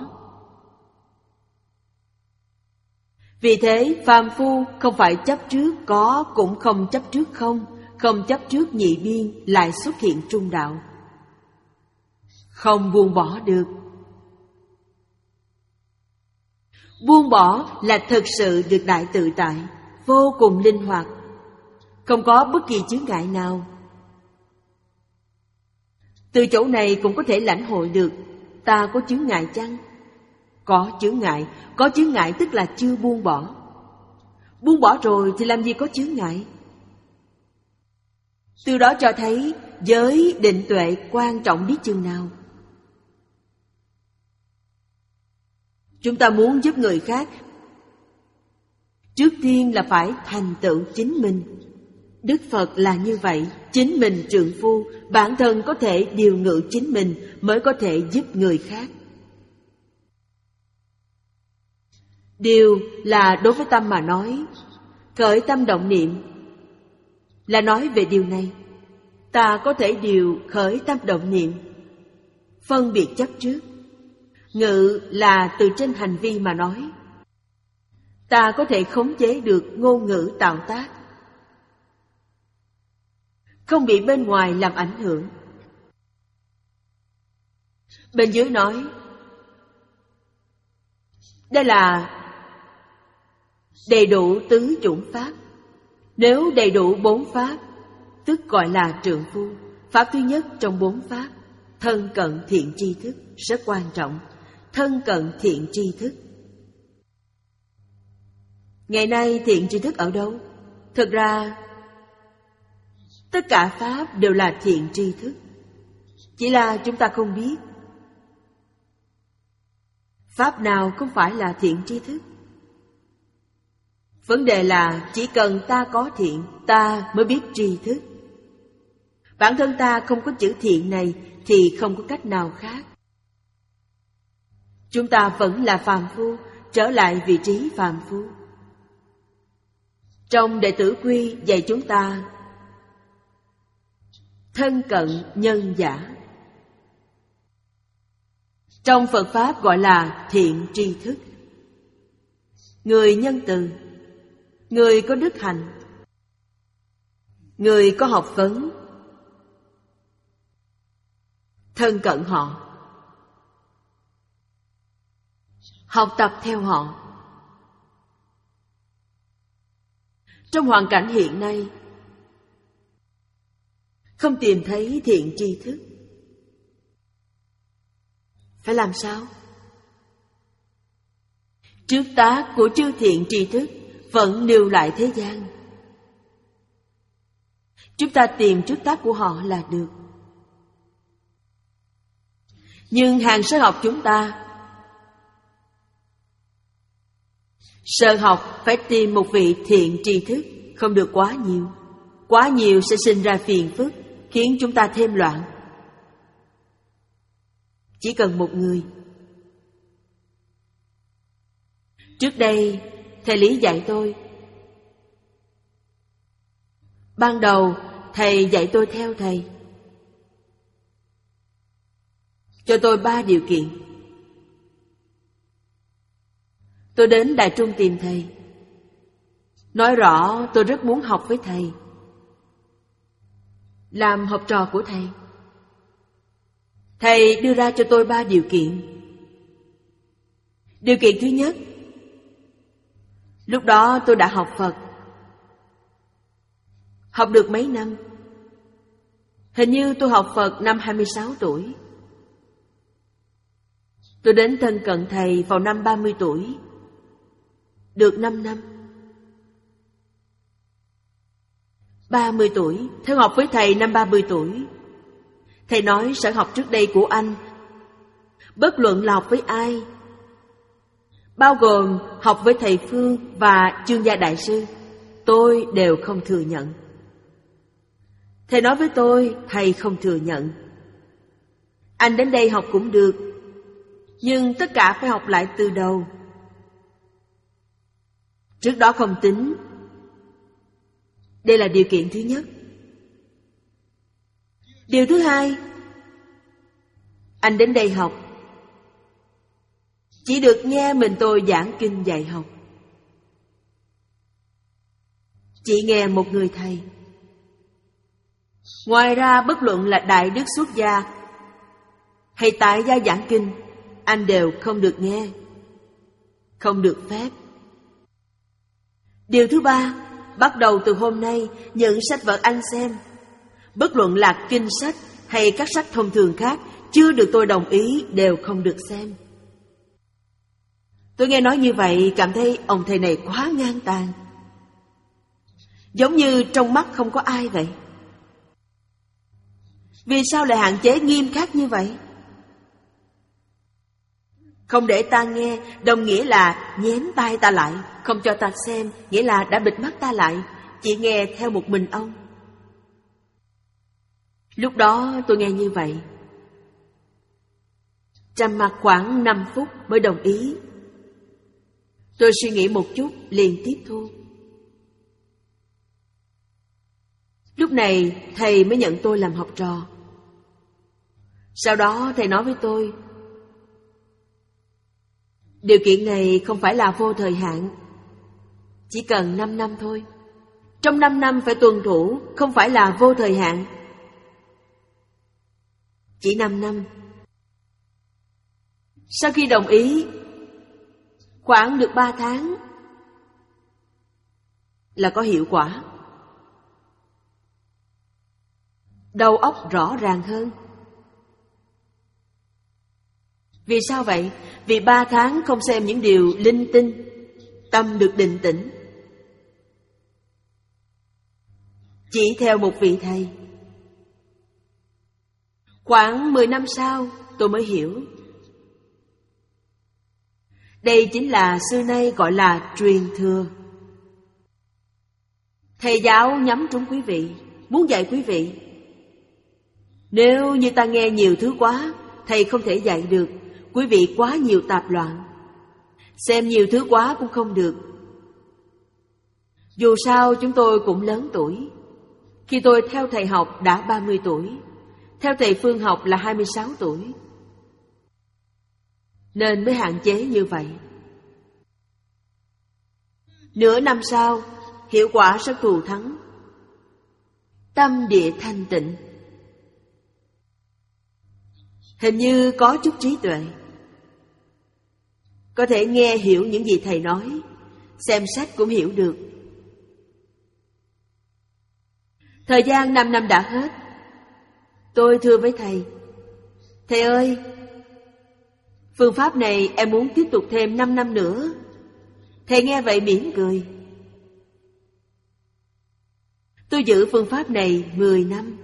Vì thế, phàm phu không phải chấp trước có, cũng không chấp trước không. Không chấp trước nhị biên, lại xuất hiện trung đạo. Không buông bỏ được. Buông bỏ là thực sự được đại tự tại, vô cùng linh hoạt, không có bất kỳ chướng ngại nào. Từ chỗ này cũng có thể lãnh hội được, ta có chướng ngại chăng? Có chướng ngại, có chướng ngại tức là chưa buông bỏ. Buông bỏ rồi thì làm gì có chướng ngại? Từ đó cho thấy giới định tuệ quan trọng biết chừng nào. Chúng ta muốn giúp người khác, trước tiên là phải thành tựu chính mình. Đức Phật là như vậy, chính mình trượng phu, bản thân có thể điều ngự chính mình mới có thể giúp người khác. Điều là đối với tâm mà nói, khởi tâm động niệm là nói về điều này. Ta có thể điều khởi tâm động niệm, phân biệt chấp trước. Ngự là từ trên hành vi mà nói. Ta có thể khống chế được ngôn ngữ tạo tác, không bị bên ngoài làm ảnh hưởng. Bên dưới nói, đây là đầy đủ tứ chủng pháp. Nếu đầy đủ bốn pháp, tức gọi là trượng phu. Pháp thứ nhất trong bốn pháp, thân cận thiện tri thức, rất quan trọng. Thân cận thiện tri thức. Ngày nay thiện tri thức ở đâu? Thực ra tất cả pháp đều là thiện tri thức, chỉ là chúng ta không biết. Pháp nào không phải là thiện tri thức? Vấn đề là chỉ cần ta có thiện, ta mới biết tri thức. Bản thân ta không có chữ thiện này thì không có cách nào khác. Chúng ta vẫn là phàm phu, trở lại vị trí phàm phu. Trong Đệ Tử Quy dạy chúng ta thân cận nhân giả. Trong Phật Pháp gọi là thiện tri thức. Người nhân từ, người có đức hạnh, người có học vấn, thân cận họ, học tập theo họ. Trong hoàn cảnh hiện nay, không tìm thấy thiện tri thức, phải làm sao? Trước tác của chư thiện tri thức vẫn lưu lại thế gian. Chúng ta tìm trước tác của họ là được. Nhưng hàng sơ học chúng ta, sơ học phải tìm một vị thiện tri thức, không được quá nhiều. Quá nhiều sẽ sinh ra phiền phức, khiến chúng ta thêm loạn. Chỉ cần một người. Trước đây, thầy Lý dạy tôi. Ban đầu, thầy dạy tôi theo thầy. Cho tôi ba điều kiện. Tôi đến Đại Trung tìm thầy. Nói rõ tôi rất muốn học với thầy, làm học trò của thầy. Thầy đưa ra cho tôi ba điều kiện. Điều kiện thứ nhất, lúc đó tôi đã học Phật. Học được mấy năm? Hình như tôi học Phật năm hai mươi sáu tuổi. Tôi đến thân cận thầy vào năm ba mươi tuổi. Được năm năm. ba mươi tuổi, theo học với thầy năm ba mươi tuổi. Thầy nói sở học trước đây của anh, bất luận là học với ai, bao gồm học với thầy Phương và Chương Gia Đại Sư, tôi đều không thừa nhận. Thầy nói với tôi, thầy không thừa nhận. Anh đến đây học cũng được, nhưng tất cả phải học lại từ đầu. Trước đó không tính. Đây là điều kiện thứ nhất. Điều thứ hai, anh đến đây học, chỉ được nghe mình tôi giảng kinh dạy học. Chỉ nghe một người thầy. Ngoài ra bất luận là đại đức xuất gia hay tại gia giảng kinh, anh đều không được nghe, không được phép. Điều thứ ba, bắt đầu từ hôm nay, những sách vở anh xem, bất luận là kinh sách hay các sách thông thường khác, chưa được tôi đồng ý đều không được xem. Tôi nghe nói như vậy, cảm thấy ông thầy này quá ngang tàn, giống như trong mắt không có ai vậy. Vì sao lại hạn chế nghiêm khắc như vậy? Không để ta nghe, đồng nghĩa là nhém tai ta lại. Không cho ta xem, nghĩa là đã bịt mắt ta lại, chỉ nghe theo một mình ông. Lúc đó tôi nghe như vậy, trầm mặc khoảng năm phút mới đồng ý. Tôi suy nghĩ một chút, liền tiếp thu. Lúc này thầy mới nhận tôi làm học trò. Sau đó thầy nói với tôi, điều kiện này không phải là vô thời hạn, chỉ cần năm năm thôi. Trong năm năm phải tuân thủ, không phải là vô thời hạn. Chỉ năm năm. Sau khi đồng ý, khoảng được ba tháng là có hiệu quả. Đầu óc rõ ràng hơn. Vì sao vậy? Vì ba tháng không xem những điều linh tinh, tâm được định tĩnh. Chỉ theo một vị thầy. Khoảng mười năm sau tôi mới hiểu. Đây chính là xưa nay gọi là truyền thừa. Thầy giáo nhắm trúng quý vị, muốn dạy quý vị. Nếu như ta nghe nhiều thứ quá, thầy không thể dạy được. Quý vị quá nhiều tạp loạn, xem nhiều thứ quá cũng không được. Dù sao chúng tôi cũng lớn tuổi. Khi tôi theo thầy học đã ba mươi tuổi, theo thầy Phương học là hai mươi sáu tuổi, nên mới hạn chế như vậy. Nửa năm sau, hiệu quả rất thù thắng. Tâm địa thanh tịnh, hình như có chút trí tuệ, có thể nghe hiểu những gì thầy nói, xem sách cũng hiểu được. Thời gian năm năm đã hết. Tôi thưa với thầy, thầy ơi, phương pháp này em muốn tiếp tục thêm năm năm nữa, Thầy nghe vậy mỉm cười. Tôi giữ phương pháp này mười năm.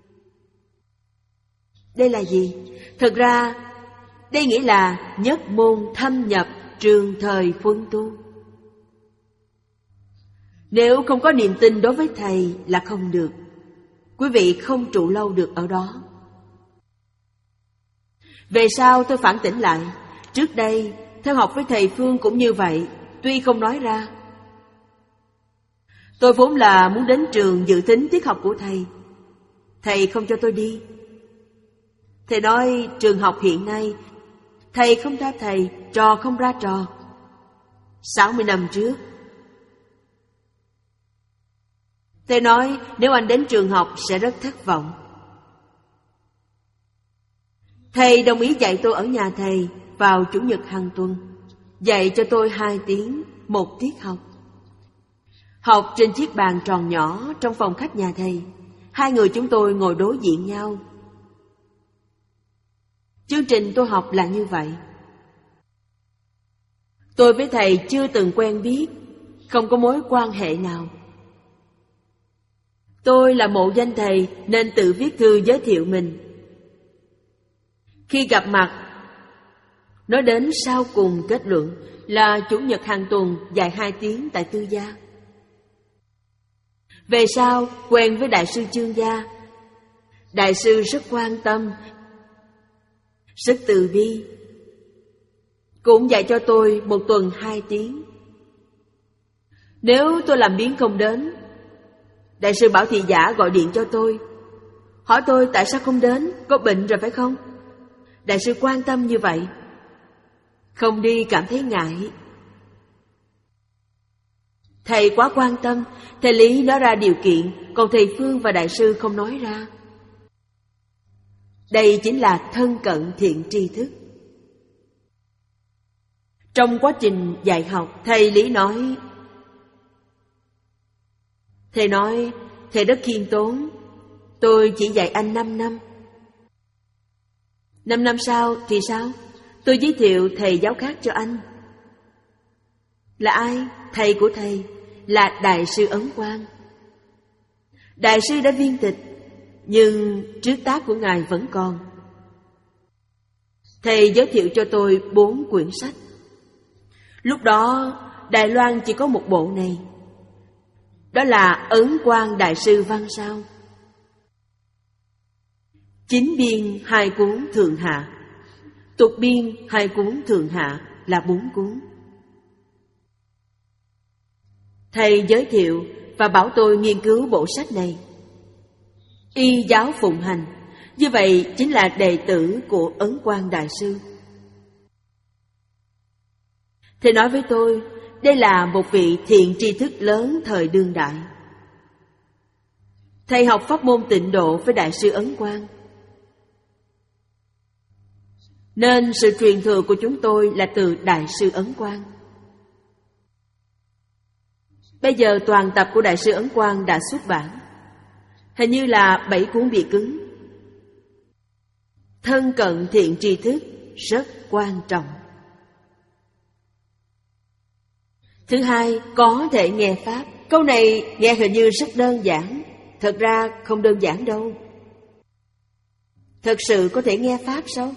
Đây là gì? Thực ra, đây nghĩa là nhất môn thâm nhập, trường thời phân tu. Nếu không có niềm tin đối với thầy là không được. Quý vị không trụ lâu được ở đó. Về sau tôi phản tỉnh lại. Trước đây, theo học với thầy Phương cũng như vậy, tuy không nói ra. Tôi vốn là muốn đến trường dự thính tiết học của thầy. Thầy không cho tôi đi. Thầy nói trường học hiện nay, thầy không ra thầy, trò không ra trò. sáu mươi năm trước, thầy nói nếu anh đến trường học sẽ rất thất vọng. Thầy đồng ý dạy tôi ở nhà thầy vào chủ nhật hàng tuần, dạy cho tôi hai tiếng, một tiết học. Học trên chiếc bàn tròn nhỏ trong phòng khách nhà thầy. Hai người chúng tôi ngồi đối diện nhau. Chương trình tôi học là như vậy. Tôi với thầy chưa từng quen biết, không có mối quan hệ nào. Tôi là mộ danh thầy nên tự viết thư giới thiệu mình. Khi gặp mặt, nói đến sau cùng kết luận là chủ nhật hàng tuần dạy hai tiếng tại tư gia. Về sau quen với đại sư Chương Gia. Đại sư rất quan tâm, rất từ bi, cũng dạy cho tôi một tuần hai tiếng. Nếu tôi làm biếng không đến, đại sư bảo thị giả gọi điện cho tôi, hỏi tôi tại sao không đến, có bệnh rồi phải không? Đại sư quan tâm như vậy, không đi cảm thấy ngại. Thầy quá quan tâm, thầy Lý nói ra điều kiện, còn thầy Phương và đại sư không nói ra. Đây chính là thân cận thiện tri thức. Trong quá trình dạy học, thầy Lý nói, Thầy nói, thầy rất khiêm tốn, tôi chỉ dạy anh năm năm. Năm năm sau thì sao? Tôi giới thiệu thầy giáo khác cho anh. Là ai? Thầy của thầy là Đại sư Ấn Quang. Đại sư đã viên tịch, nhưng trước tác của ngài vẫn còn. Thầy giới thiệu cho tôi bốn quyển sách. Lúc đó Đài Loan chỉ có một bộ này, đó là Ấn Quang Đại sư Văn Sao. Chính biên hai cuốn thượng hạ, tục biên hai cuốn thượng hạ là bốn cuốn. Thầy giới thiệu và bảo tôi nghiên cứu bộ sách này. Y giáo phụng hành, như vậy chính là đệ tử của Ấn Quang Đại sư. Thầy nói với tôi, đây là một vị thiện tri thức lớn thời đương đại. Thầy học pháp môn tịnh độ với Đại sư Ấn Quang, nên sự truyền thừa của chúng tôi là từ Đại sư Ấn Quang. Bây giờ toàn tập của Đại sư Ấn Quang đã xuất bản, hình như là bảy cuốn bìa cứng. Thân cận thiện tri thức rất quan trọng. Thứ hai, có thể nghe Pháp. Câu này nghe hình như rất đơn giản, thật ra không đơn giản đâu. Thật sự có thể nghe Pháp sao?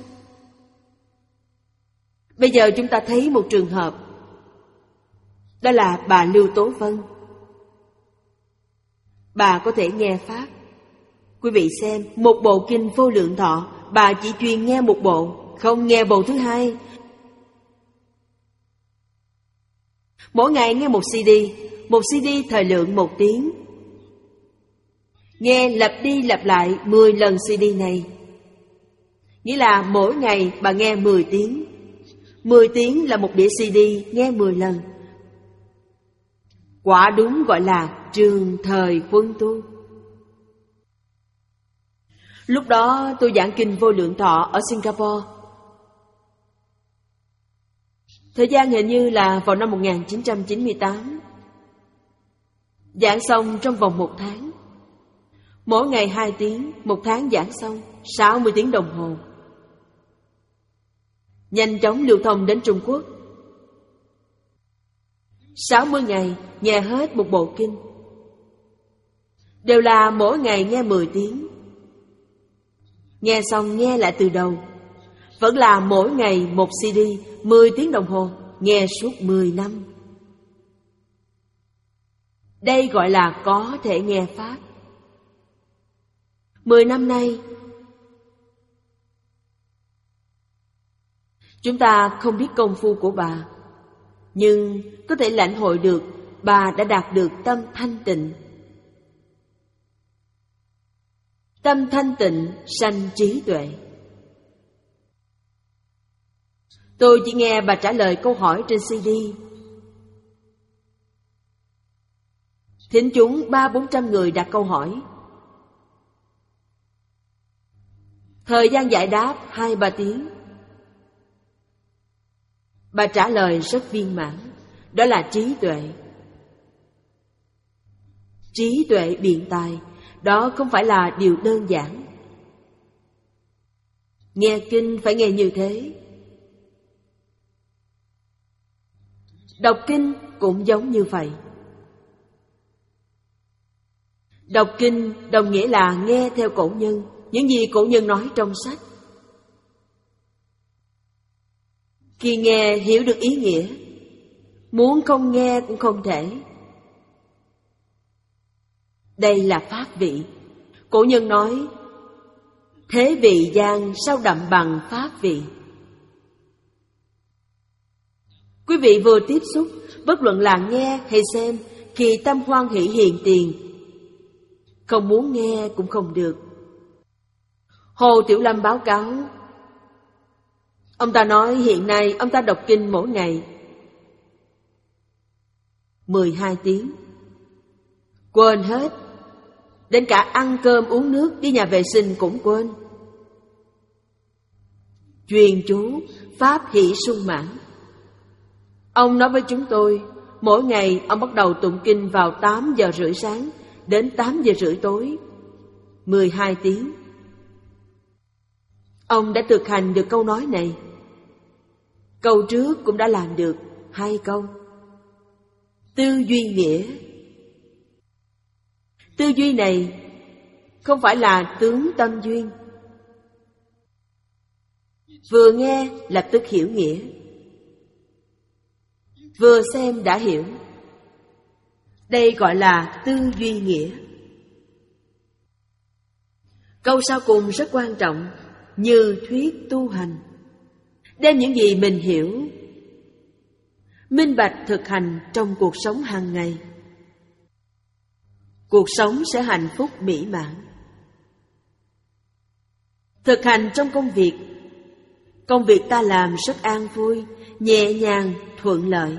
Bây giờ chúng ta thấy một trường hợp, đó là bà Lưu Tố Vân. Bà có thể nghe Pháp. Quý vị xem, một bộ kinh Vô Lượng Thọ, bà chỉ chuyên nghe một bộ, không nghe bộ thứ hai. Mỗi ngày nghe một xê đê, một xê đê thời lượng một tiếng. Nghe lặp đi lặp lại mười lần xê đê này, nghĩa là mỗi ngày bà nghe mười tiếng. mười tiếng là một đĩa xê đê, nghe mười lần. Quả đúng gọi là trường thời quân tu. Lúc đó tôi giảng kinh Vô Lượng Thọ ở Singapore. Thời gian hình như là vào năm một nghìn chín trăm chín mươi tám. Giảng xong trong vòng một tháng. Mỗi ngày hai tiếng, một tháng giảng xong sáu mươi tiếng đồng hồ. Nhanh chóng lưu thông đến Trung Quốc. sáu mươi ngày nghe hết một bộ kinh. Đều là mỗi ngày nghe mười tiếng. Nghe xong nghe lại từ đầu. Vẫn là mỗi ngày một xê đê, mười tiếng đồng hồ, nghe suốt mười năm. Đây gọi là có thể nghe Pháp. Mười năm nay, chúng ta không biết công phu của bà, nhưng có thể lãnh hội được bà đã đạt được tâm thanh tịnh. Tâm thanh tịnh sanh trí tuệ. Tôi chỉ nghe bà trả lời câu hỏi trên xê đê. Thính chúng ba bốn trăm người đặt câu hỏi. Thời gian giải đáp hai ba tiếng. Bà trả lời rất viên mãn. Đó là trí tuệ. Trí tuệ biện tài, đó không phải là điều đơn giản. Nghe kinh phải nghe như thế. Đọc kinh cũng giống như vậy. Đọc kinh đồng nghĩa là nghe theo cổ nhân, những gì cổ nhân nói trong sách. Khi nghe hiểu được ý nghĩa, muốn không nghe cũng không thể. Đây là pháp vị. Cổ nhân nói, thế vị gian sao đậm bằng pháp vị. Quý vị vừa tiếp xúc, bất luận là nghe hay xem, khi tâm hoan hỷ hiện tiền, không muốn nghe cũng không được. Hồ Tiểu Lâm báo cáo, ông ta nói hiện nay ông ta đọc kinh mỗi ngày mười hai tiếng. Quên hết. Đến cả ăn cơm uống nước, đi nhà vệ sinh cũng quên. Chuyên chú, pháp hỷ sung mãn. Ông nói với chúng tôi, mỗi ngày ông bắt đầu tụng kinh vào tám giờ rưỡi sáng đến tám giờ rưỡi tối, mười hai tiếng. Ông đã thực hành được câu nói này. Câu trước cũng đã làm được hai câu. Tư duy nghĩa. Tư duy này không phải là tướng tâm duyên. Vừa nghe lập tức hiểu nghĩa, vừa xem đã hiểu. Đây gọi là tư duy nghĩa. Câu sau cùng rất quan trọng, như thuyết tu hành. Đem những gì mình hiểu, minh bạch thực hành trong cuộc sống hàng ngày. Cuộc sống sẽ hạnh phúc mỹ mãn. Thực hành trong công việc, công việc ta làm rất an vui, nhẹ nhàng, thuận lợi.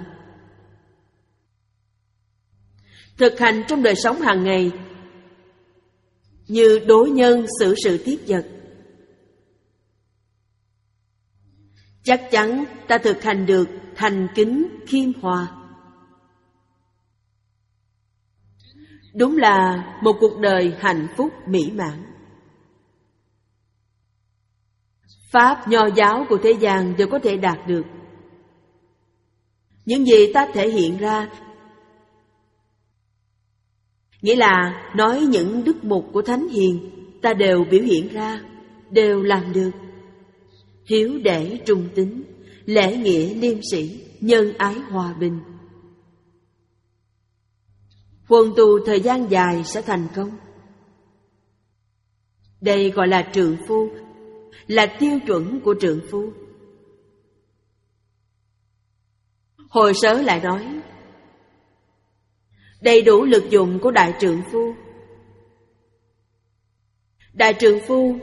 Thực hành trong đời sống hàng ngày, như đối nhân xử sự tiếp vật. Chắc chắn ta thực hành được thành kính khiêm hòa. Đúng là một cuộc đời hạnh phúc mỹ mãn. Pháp nho giáo của thế gian đều có thể đạt được. Những gì ta thể hiện ra, nghĩa là nói những đức mục của Thánh Hiền, ta đều biểu hiện ra, đều làm được. Hiếu để trung tín, lễ nghĩa liêm sĩ, nhân ái hòa bình. Huân tu thời gian dài sẽ thành công. Đây gọi là trượng phu, là tiêu chuẩn của trượng phu. Hồi Sớ lại nói, đầy đủ lực dụng của đại trượng phu. Đại trượng phu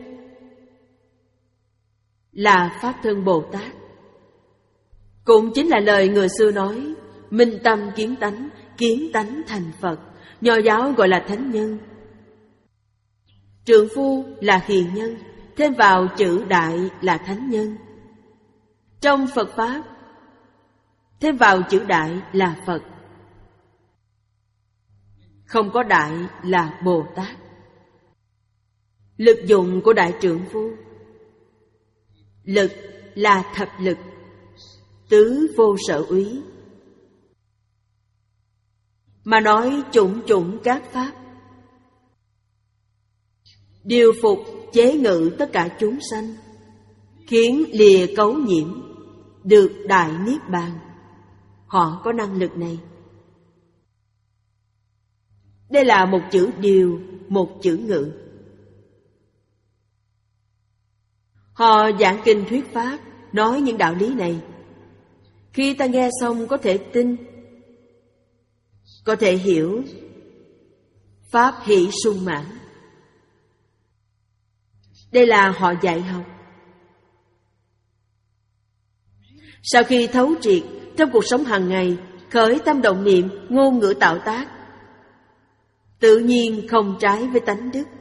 là Pháp Thân Bồ Tát. Cũng chính là lời người xưa nói, minh tâm kiến tánh, kiến tánh thành Phật. Nho giáo gọi là thánh nhân. Trượng phu là hiền nhân, thêm vào chữ đại là thánh nhân. Trong Phật Pháp, thêm vào chữ đại là Phật. Không có đại là Bồ Tát. Lực dụng của đại trượng phu. Lực là thập lực, tứ vô sở úy. mà nói chủng chủng các pháp, điều phục chế ngự tất cả chúng sanh, khiến lìa cấu nhiễm, được đại niết bàn. Họ có năng lực này. Đây là một chữ điều, một chữ ngự. Họ giảng kinh thuyết pháp, nói những đạo lý này. Khi ta nghe xong có thể tin, có thể hiểu, pháp hỷ sung mãn. Đây là họ dạy học. Sau khi thấu triệt, trong cuộc sống hàng ngày, khởi tâm động niệm, ngôn ngữ tạo tác, tự nhiên không trái với tánh đức.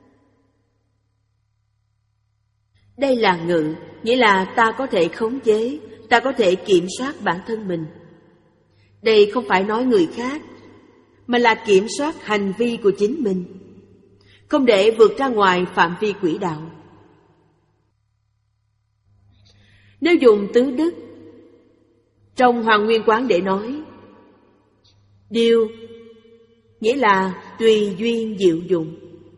Đây là ngự, nghĩa là ta có thể khống chế, ta có thể kiểm soát bản thân mình. Đây không phải nói người khác, mà là kiểm soát hành vi của chính mình, không để vượt ra ngoài phạm vi quỹ đạo. Nếu dùng tứ đức trong Hoàng Nguyên Quán để nói, điều nghĩa là tùy duyên diệu dụng,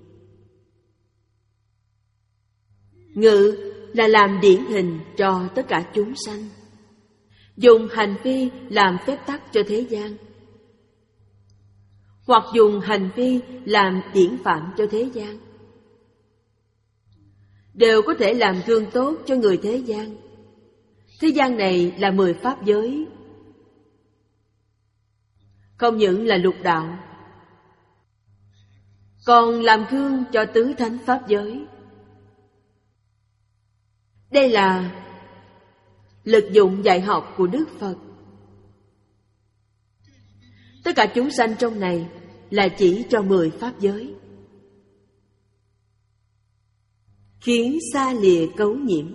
ngự là làm điển hình cho tất cả chúng sanh, dùng hành vi làm phép tắc cho thế gian, hoặc dùng hành vi làm điển phạm cho thế gian, đều có thể làm gương tốt cho người thế gian. Thế gian này là mười pháp giới, không những là lục đạo, còn làm gương cho tứ thánh pháp giới. Đây là lực dụng dạy học của Đức Phật. Tất cả chúng sanh trong này là chỉ cho mười pháp giới, khiến xa lìa cấu nhiễm.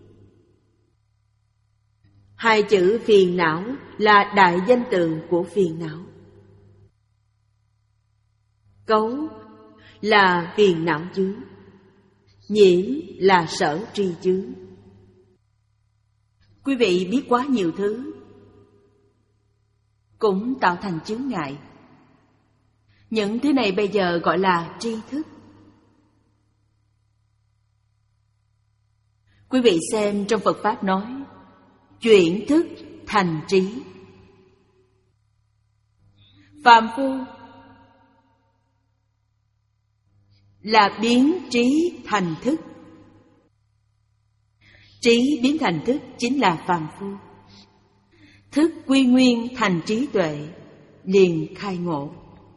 Hai chữ phiền não là đại danh từ của phiền não. Cấu là phiền não chướng, nhiễm là sở tri chướng. Quý vị biết quá nhiều thứ cũng tạo thành chướng ngại. Những thứ này bây giờ gọi là tri thức. Quý vị xem trong Phật Pháp nói, chuyển thức thành trí. Phàm phu là biến trí thành thức. Trí biến thành thức chính là phàm phu. Thức quy nguyên thành trí tuệ, liền khai ngộ.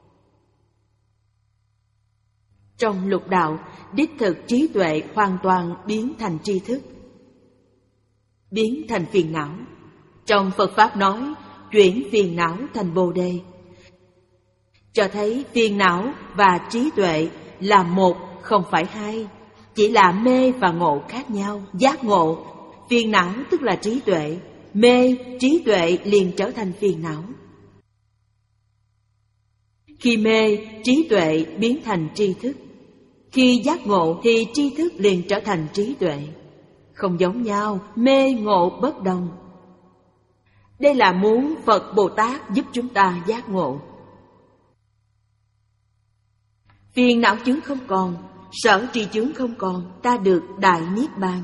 Trong lục đạo, đích thực trí tuệ hoàn toàn biến thành tri thức, biến thành phiền não. Trong Phật Pháp nói, chuyển phiền não thành Bồ Đề, cho thấy phiền não và trí tuệ là một, không phải hai. Chỉ là mê và ngộ khác nhau. Giác ngộ, phiền não tức là trí tuệ. Mê, trí tuệ liền trở thành phiền não. Khi mê, trí tuệ biến thành tri thức. Khi giác ngộ thì tri thức liền trở thành trí tuệ. Không giống nhau, mê ngộ bất đồng. Đây là muốn Phật Bồ Tát giúp chúng ta giác ngộ. Phiền não chướng không còn, sở tri chướng không còn, ta được đại niết bàn.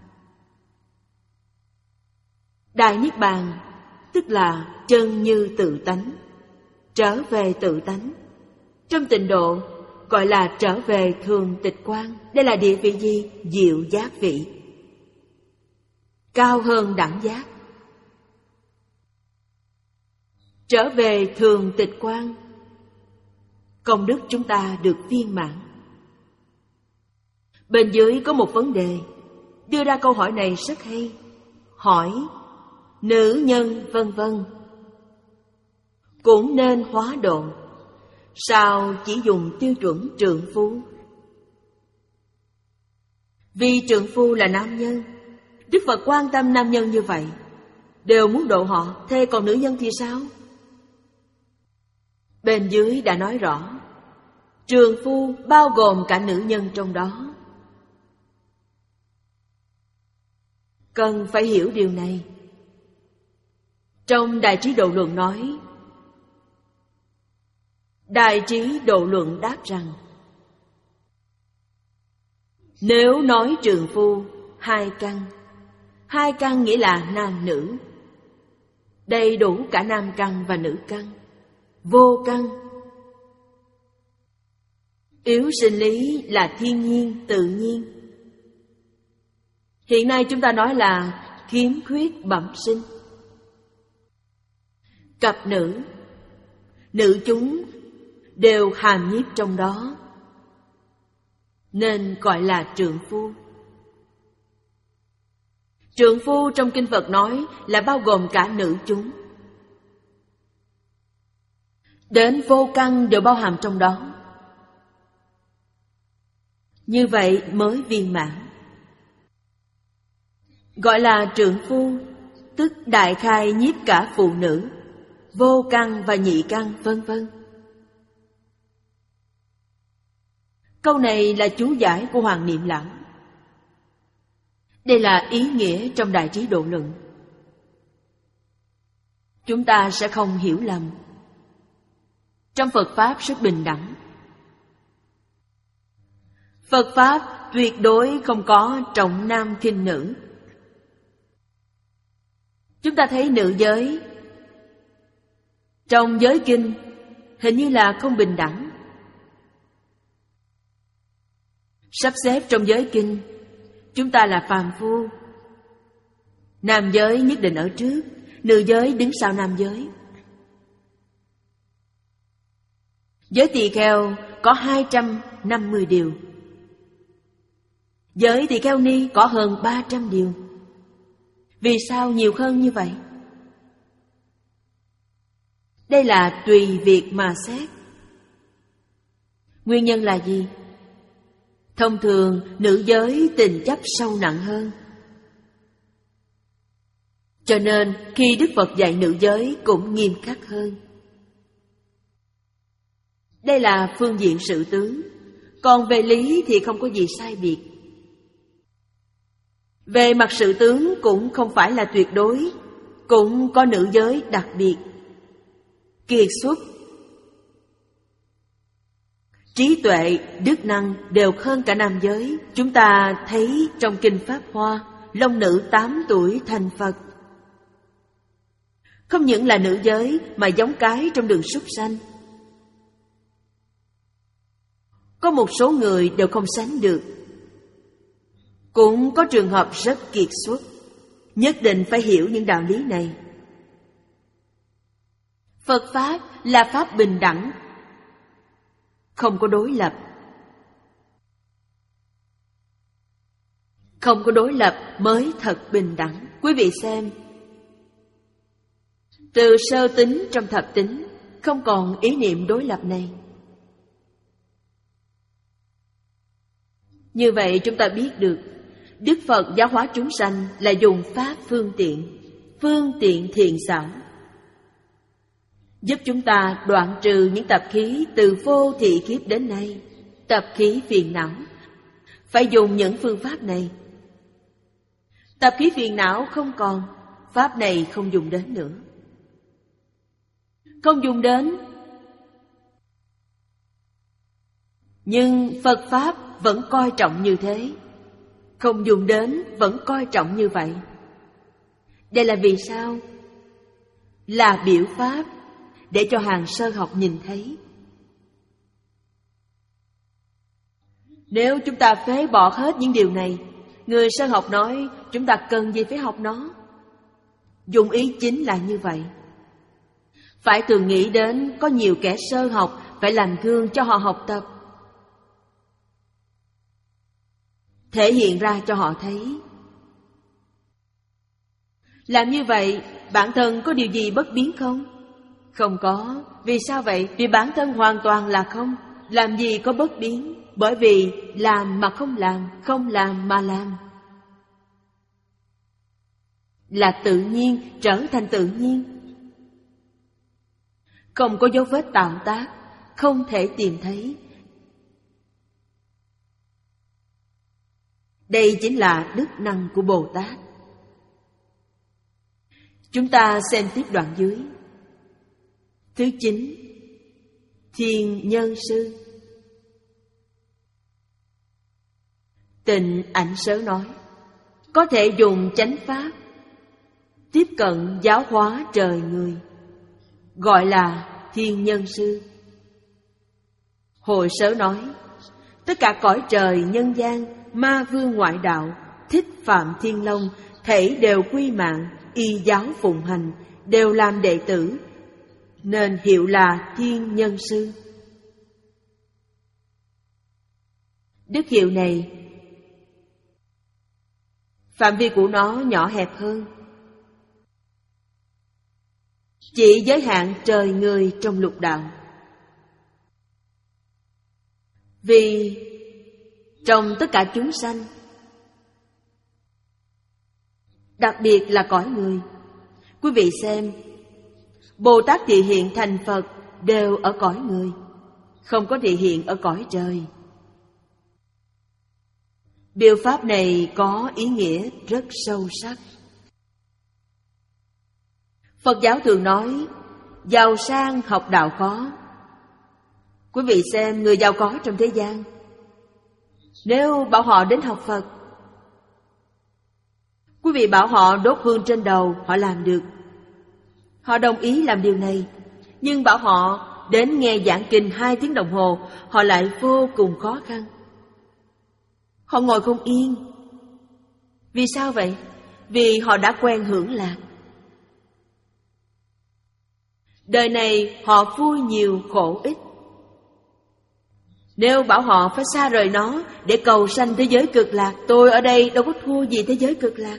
Đại niết bàn tức là chân như tự tánh, trở về tự tánh. Trong tịnh độ gọi là trở về thường tịch quan. Đây là địa vị gì? Diệu giác vị, cao hơn đẳng giác. Trở về thường tịch quan, công đức chúng ta được viên mãn. Bên dưới có một vấn đề, đưa ra câu hỏi này rất hay. Hỏi nữ nhân vân vân cũng nên hóa độ, sao chỉ dùng tiêu chuẩn trượng phu? Vì trượng phu là nam nhân, Đức Phật quan tâm nam nhân như vậy, đều muốn độ họ. Thế còn nữ nhân thì sao? Bên dưới đã nói rõ, trượng phu bao gồm cả nữ nhân trong đó. Cần phải hiểu điều này. Trong Đại Trí Độ Luận nói, Đại Trí Độ Luận đáp rằng, nếu nói trượng phu hai căn, hai căn nghĩa là nam nữ, đầy đủ cả nam căn và nữ căn, vô căn. Yếu sinh lý là thiên nhiên, tự nhiên. Hiện nay chúng ta nói là khiếm khuyết bẩm sinh. Cặp nữ, nữ chúng đều hàm nhiếp trong đó, nên gọi là trượng phu. Trượng phu trong kinh Phật nói là bao gồm cả nữ chúng, đến vô căn đều bao hàm trong đó. Như vậy mới viên mãn. Gọi là trượng phu, tức đại khai nhiếp cả phụ nữ, vô căn và nhị căn, vân vân. Câu này là chú giải của Hoàng Niệm Lão. Đây là ý nghĩa trong Đại Trí Độ Luận. Chúng ta sẽ không hiểu lầm. Trong Phật Pháp rất bình đẳng. Phật Pháp tuyệt đối không có trọng nam khinh nữ. Chúng ta thấy nữ giới trong giới kinh hình như là không bình đẳng. Sắp xếp trong giới kinh, chúng ta là phàm phu, nam giới nhất định ở trước, nữ giới đứng sau nam giới. Giới tỳ kheo có hai trăm năm mươi điều, giới tỳ kheo ni có hơn ba trăm điều. Vì sao nhiều hơn như vậy? Đây là tùy việc mà xét. Nguyên nhân là gì? Thông thường nữ giới tình chấp sâu nặng hơn, cho nên khi Đức Phật dạy nữ giới cũng nghiêm khắc hơn. Đây là phương diện sự tướng. Còn về lý thì không có gì sai biệt. Về mặt sự tướng cũng không phải là tuyệt đối, cũng có nữ giới đặc biệt, kiệt xuất. Trí tuệ, đức năng đều hơn cả nam giới. Chúng ta thấy trong Kinh Pháp Hoa, long nữ tám tuổi thành Phật. Không những là nữ giới mà giống cái trong đường súc sanh. Có một số người đều không sánh được. Cũng có trường hợp rất kiệt xuất. Nhất định phải hiểu những đạo lý này. Phật Pháp là Pháp bình đẳng, không có đối lập. Không có đối lập mới thật bình đẳng. Quý vị xem, từ sơ tính trong thập tính không còn ý niệm đối lập này. Như vậy chúng ta biết được Đức Phật giáo hóa chúng sanh là dùng pháp phương tiện, phương tiện thiện xảo, giúp chúng ta đoạn trừ những tập khí từ vô thị kiếp đến nay, tập khí phiền não. Phải dùng những phương pháp này. Tập khí phiền não không còn, pháp này không dùng đến nữa. Không dùng đến, nhưng Phật Pháp vẫn coi trọng như thế. Không dùng đến vẫn coi trọng như vậy. Đây là vì sao? Là biểu pháp để cho hàng sơ học nhìn thấy. Nếu chúng ta phế bỏ hết những điều này, người sơ học nói chúng ta cần gì phải học nó. Dùng ý chính là như vậy. Phải thường nghĩ đến có nhiều kẻ sơ học, phải làm gương cho họ học tập, thể hiện ra cho họ thấy. Làm như vậy, bản thân có điều gì bất biến không? Không có. Vì sao vậy? Vì bản thân hoàn toàn là không. Làm gì có bất biến? Bởi vì làm mà không làm, không làm mà làm. Là tự nhiên, trở thành tự nhiên. Không có dấu vết tạo tác, không thể tìm thấy. Đây chính là đức năng của Bồ Tát. Chúng ta xem tiếp đoạn dưới. Thứ chín, Thiên Nhân Sư. Tịnh Ảnh Sớ nói, có thể dùng chánh pháp tiếp cận giáo hóa trời người, gọi là Thiên Nhân Sư. Hồi Sớ nói, tất cả cõi trời nhân gian, ma vương ngoại đạo, thích phạm thiên long, thảy đều quy mạng, y giáo phụng hành, đều làm đệ tử, nên hiệu là Thiên Nhân Sư. Đức hiệu này, phạm vi của nó nhỏ hẹp hơn, chỉ giới hạn trời người trong lục đạo. Vì trong tất cả chúng sanh, đặc biệt là cõi người, quý vị xem, Bồ Tát thị hiện thành Phật đều ở cõi người, không có thị hiện ở cõi trời. Biểu pháp này có ý nghĩa rất sâu sắc. Phật giáo thường nói, giàu sang học đạo khó. Quý vị xem người giàu có trong thế gian, nếu bảo họ đến học Phật, quý vị bảo họ đốt hương trên đầu, họ làm được. Họ đồng ý làm điều này. Nhưng bảo họ đến nghe giảng kinh hai tiếng đồng hồ, họ lại vô cùng khó khăn. Họ ngồi không yên. Vì sao vậy? Vì họ đã quen hưởng lạc. Đời này họ vui nhiều khổ ít. Nếu bảo họ phải xa rời nó để cầu sanh thế giới cực lạc, tôi ở đây đâu có thua gì thế giới cực lạc.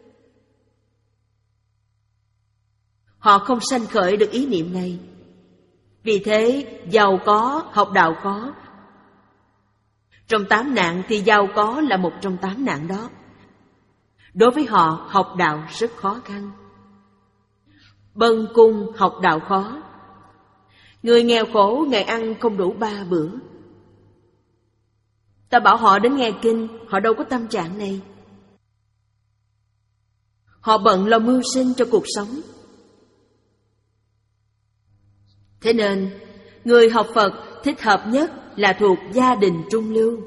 Họ không sanh khởi được ý niệm này. Vì thế, giàu có, học đạo khó. Trong tám nạn thì giàu có là một trong tám nạn đó. Đối với họ, học đạo rất khó khăn. Bần cùng học đạo khó. Người nghèo khổ ngày ăn không đủ ba bữa. Ta bảo họ đến nghe kinh, họ đâu có tâm trạng này. Họ bận lo mưu sinh cho cuộc sống. Thế nên, người học Phật thích hợp nhất là thuộc gia đình trung lưu.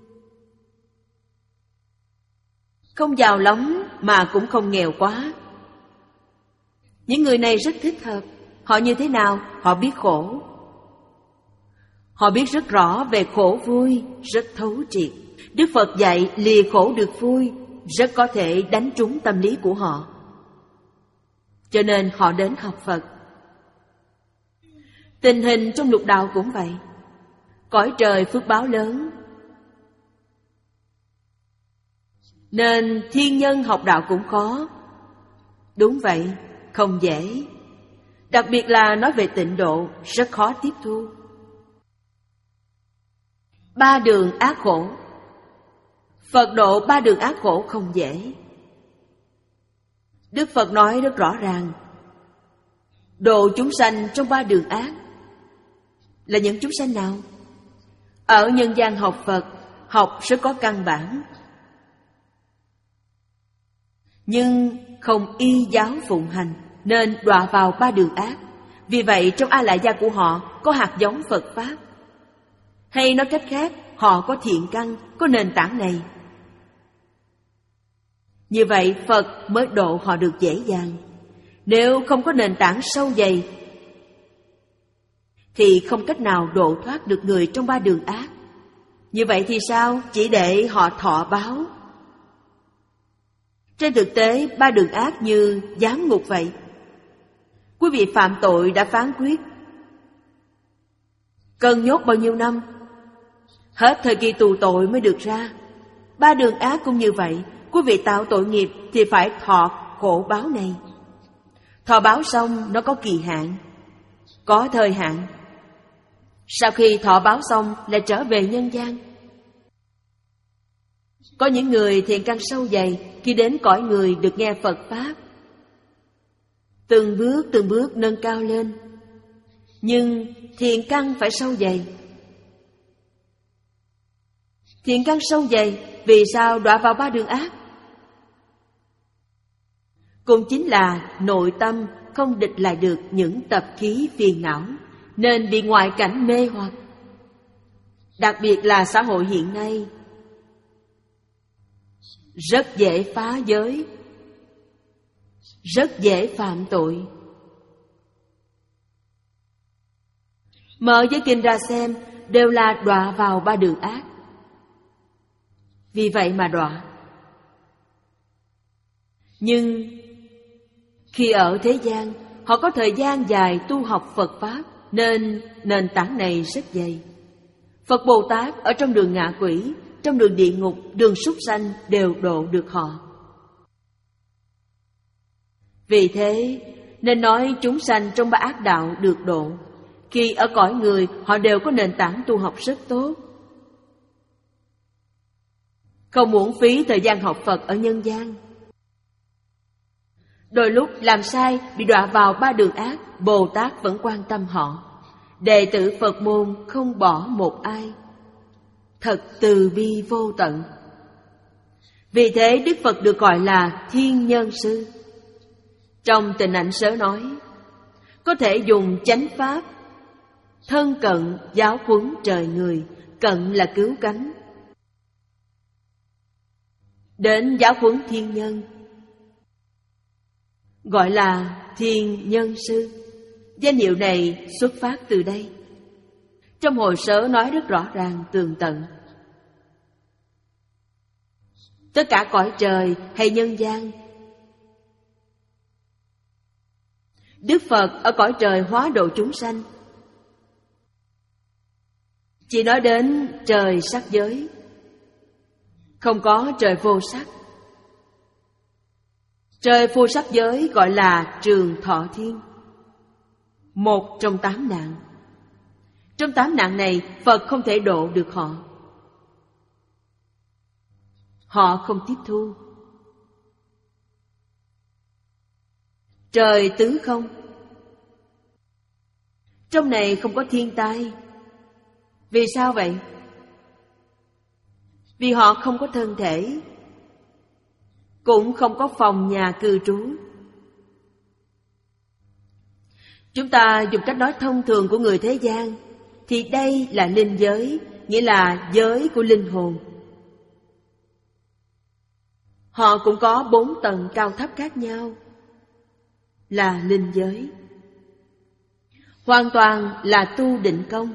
Không giàu lắm mà cũng không nghèo quá. Những người này rất thích hợp. Họ như thế nào? Họ biết khổ. Họ biết rất rõ về khổ vui, rất thấu triệt. Đức Phật dạy lìa khổ được vui, rất có thể đánh trúng tâm lý của họ. Cho nên họ đến học Phật. Tình hình trong lục đạo cũng vậy. Cõi trời phước báo lớn, nên thiên nhân học đạo cũng khó. Đúng vậy, không dễ. Đặc biệt là nói về tịnh độ, rất khó tiếp thu. Ba đường ác khổ. Phật độ ba đường ác khổ không dễ. Đức Phật nói rất rõ ràng, độ chúng sanh trong ba đường ác là những chúng sanh nào? Ở nhân gian học Phật, học rất có căn bản, nhưng không y giáo phụng hành, nên đọa vào ba đường ác. Vì vậy trong A Lại Gia của họ có hạt giống Phật Pháp. Hay nói cách khác, họ có thiện căn, có nền tảng này. Như vậy Phật mới độ họ được dễ dàng. Nếu không có nền tảng sâu dày thì không cách nào độ thoát được người trong ba đường ác. Như vậy thì sao? Chỉ để họ thọ báo. Trên thực tế, ba đường ác như giám ngục vậy. Quý vị phạm tội đã phán quyết, cần nhốt bao nhiêu năm, hết thời kỳ tù tội mới được ra. Ba đường ác cũng như vậy. Quý vị tạo tội nghiệp thì phải thọ khổ báo này. Thọ báo xong nó có kỳ hạn, có thời hạn. Sau khi thọ báo xong lại trở về nhân gian. Có những người thiện căn sâu dày, khi đến cõi người được nghe Phật Pháp, từng bước từng bước nâng cao lên. Nhưng thiện căn phải sâu dày. Thiện căn sâu dày, vì sao đọa vào ba đường ác? Cũng chính là nội tâm không địch lại được những tập khí phiền não, nên bị ngoại cảnh mê hoặc. Đặc biệt là xã hội hiện nay, rất dễ phá giới, rất dễ phạm tội. Mở giới kinh ra xem, đều là đọa vào ba đường ác. Vì vậy mà đọa. Nhưng khi ở thế gian, họ có thời gian dài tu học Phật Pháp, nên nền tảng này rất dày. Phật Bồ Tát ở trong đường ngạ quỷ, trong đường địa ngục, đường súc sanh đều độ được họ. Vì thế nên nói chúng sanh trong ba ác đạo được độ. Khi ở cõi người, họ đều có nền tảng tu học rất tốt, không uổng phí thời gian học Phật ở nhân gian. Đôi lúc làm sai, bị đọa vào ba đường ác, Bồ Tát vẫn quan tâm họ. Đệ tử Phật môn không bỏ một ai, thật từ bi vô tận. Vì thế Đức Phật được gọi là Thiên Nhân Sư. Trong Tịnh Ảnh Sớ nói, có thể dùng chánh pháp, thân cận giáo huấn trời người, cận là cứu cánh, đến giáo huấn thiên nhân, gọi là Thiên Nhân Sư. Danh hiệu này xuất phát từ đây. Trong Hồi Sớ nói rất rõ ràng tường tận. Tất cả cõi trời hay nhân gian, Đức Phật ở cõi trời hóa độ chúng sanh, chỉ nói đến trời sắc giới, không có trời vô sắc. Trời vô sắc giới gọi là Trường Thọ Thiên, một trong tám nạn. Trong tám nạn này, Phật không thể độ được họ. Họ không tiếp thu. Trời tứ không, trong này không có thiên tai. Vì sao vậy? Vì họ không có thân thể, cũng không có phòng nhà cư trú. Chúng ta dùng cách nói thông thường của người thế gian, thì đây là linh giới, nghĩa là giới của linh hồn. Họ cũng có bốn tầng cao thấp khác nhau, là linh giới. Hoàn toàn là tu định công,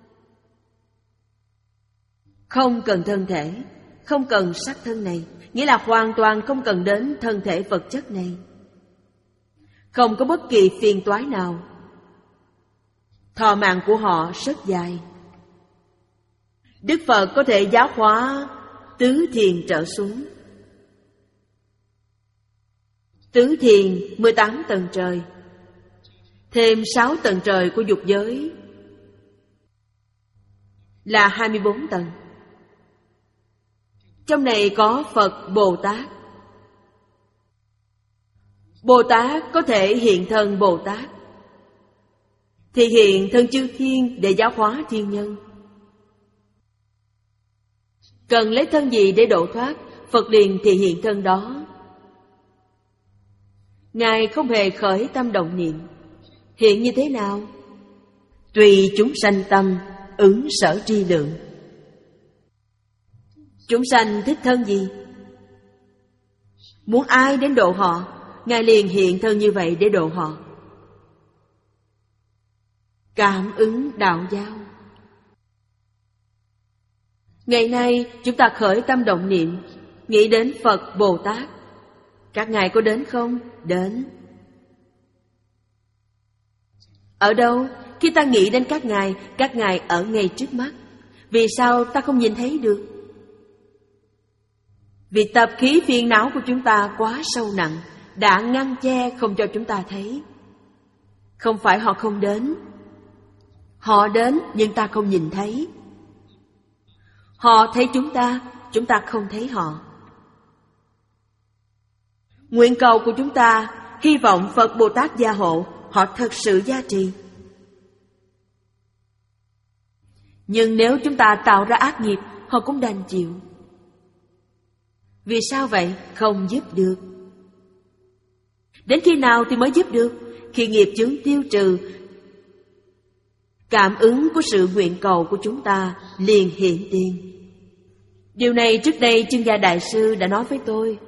không cần thân thể, không cần sắc thân này, nghĩa là hoàn toàn không cần đến thân thể vật chất này. Không có bất kỳ phiền toái nào. Thọ mạng của họ rất dài. Đức Phật có thể giáo hóa tứ thiền trở xuống. Tứ thiền mười tám tầng trời, thêm sáu tầng trời của dục giới là hai mươi bốn tầng. Trong này có Phật Bồ Tát. Bồ Tát có thể hiện thân Bồ Tát, thì hiện thân chư thiên để giáo hóa thiên nhân. Cần lấy thân gì để độ thoát, Phật liền thì hiện thân đó. Ngài không hề khởi tâm động niệm. Hiện như thế nào? Tùy chúng sanh tâm, ứng sở tri lượng. Chúng sanh thích thân gì? Muốn ai đến độ họ, Ngài liền hiện thân như vậy để độ họ. Cảm ứng đạo giao. Ngày nay chúng ta khởi tâm động niệm, nghĩ đến Phật Bồ Tát. Các ngài có đến không? Đến. Ở đâu? Khi ta nghĩ đến các ngài, các ngài ở ngay trước mắt. Vì sao ta không nhìn thấy được? Vì tập khí phiền não của chúng ta quá sâu nặng, đã ngăn che không cho chúng ta thấy. Không phải họ không đến, họ đến nhưng ta không nhìn thấy. Họ thấy chúng ta, chúng ta không thấy họ. Nguyện cầu của chúng ta, hy vọng Phật Bồ Tát gia hộ, họ thật sự gia trì. Nhưng nếu chúng ta tạo ra ác nghiệp, họ cũng đành chịu. Vì sao vậy? Không giúp được. Đến khi nào thì mới giúp được? Khi nghiệp chướng tiêu trừ, cảm ứng của sự nguyện cầu của chúng ta liền hiện tiền. Điều này trước đây Chương Gia Đại Sư đã nói với tôi.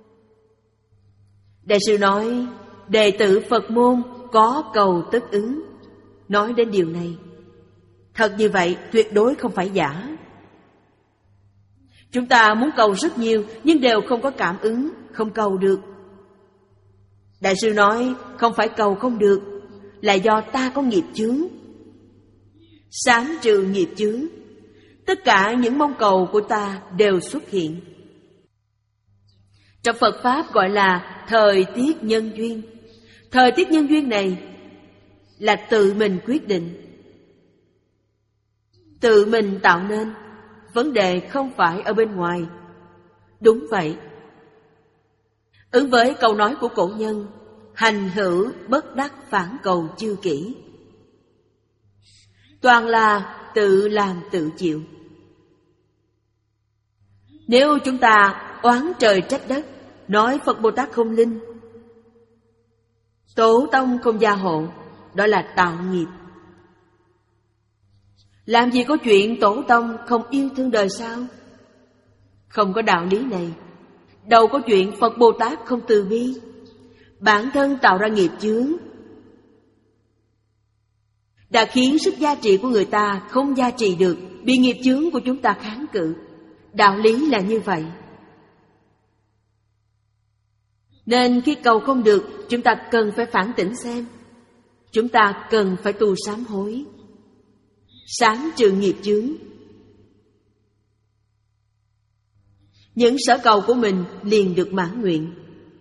Đại sư nói, đệ tử Phật môn có cầu tất ứng. Nói đến điều này, thật như vậy, tuyệt đối không phải giả. Chúng ta muốn cầu rất nhiều, nhưng đều không có cảm ứng, không cầu được. Đại sư nói, không phải cầu không được, là do ta có nghiệp chướng. Sám trừ nghiệp chướng, tất cả những mong cầu của ta đều xuất hiện. Trong Phật Pháp gọi là thời tiết nhân duyên. Thời tiết nhân duyên này là tự mình quyết định, tự mình tạo nên. Vấn đề không phải ở bên ngoài. Đúng vậy. Ứng với câu nói của cổ nhân, hành hữu bất đắc phản cầu chư kỷ. Toàn là tự làm tự chịu. Nếu chúng ta oán trời trách đất, nói Phật Bồ Tát không linh, Tổ tông không gia hộ, đó là tạo nghiệp. Làm gì có chuyện tổ tông không yêu thương đời sao? Không có đạo lý này. Đâu có chuyện Phật Bồ Tát không từ bi. Bản thân tạo ra nghiệp chướng đã khiến sức gia trị của người ta không gia trì được, bị nghiệp chướng của chúng ta kháng cự. Đạo lý là như vậy. Nên khi cầu không được, chúng ta cần phải phản tỉnh xem. Chúng ta cần phải tu sám hối, sám trừ nghiệp chướng. Những sở cầu của mình liền được mãn nguyện.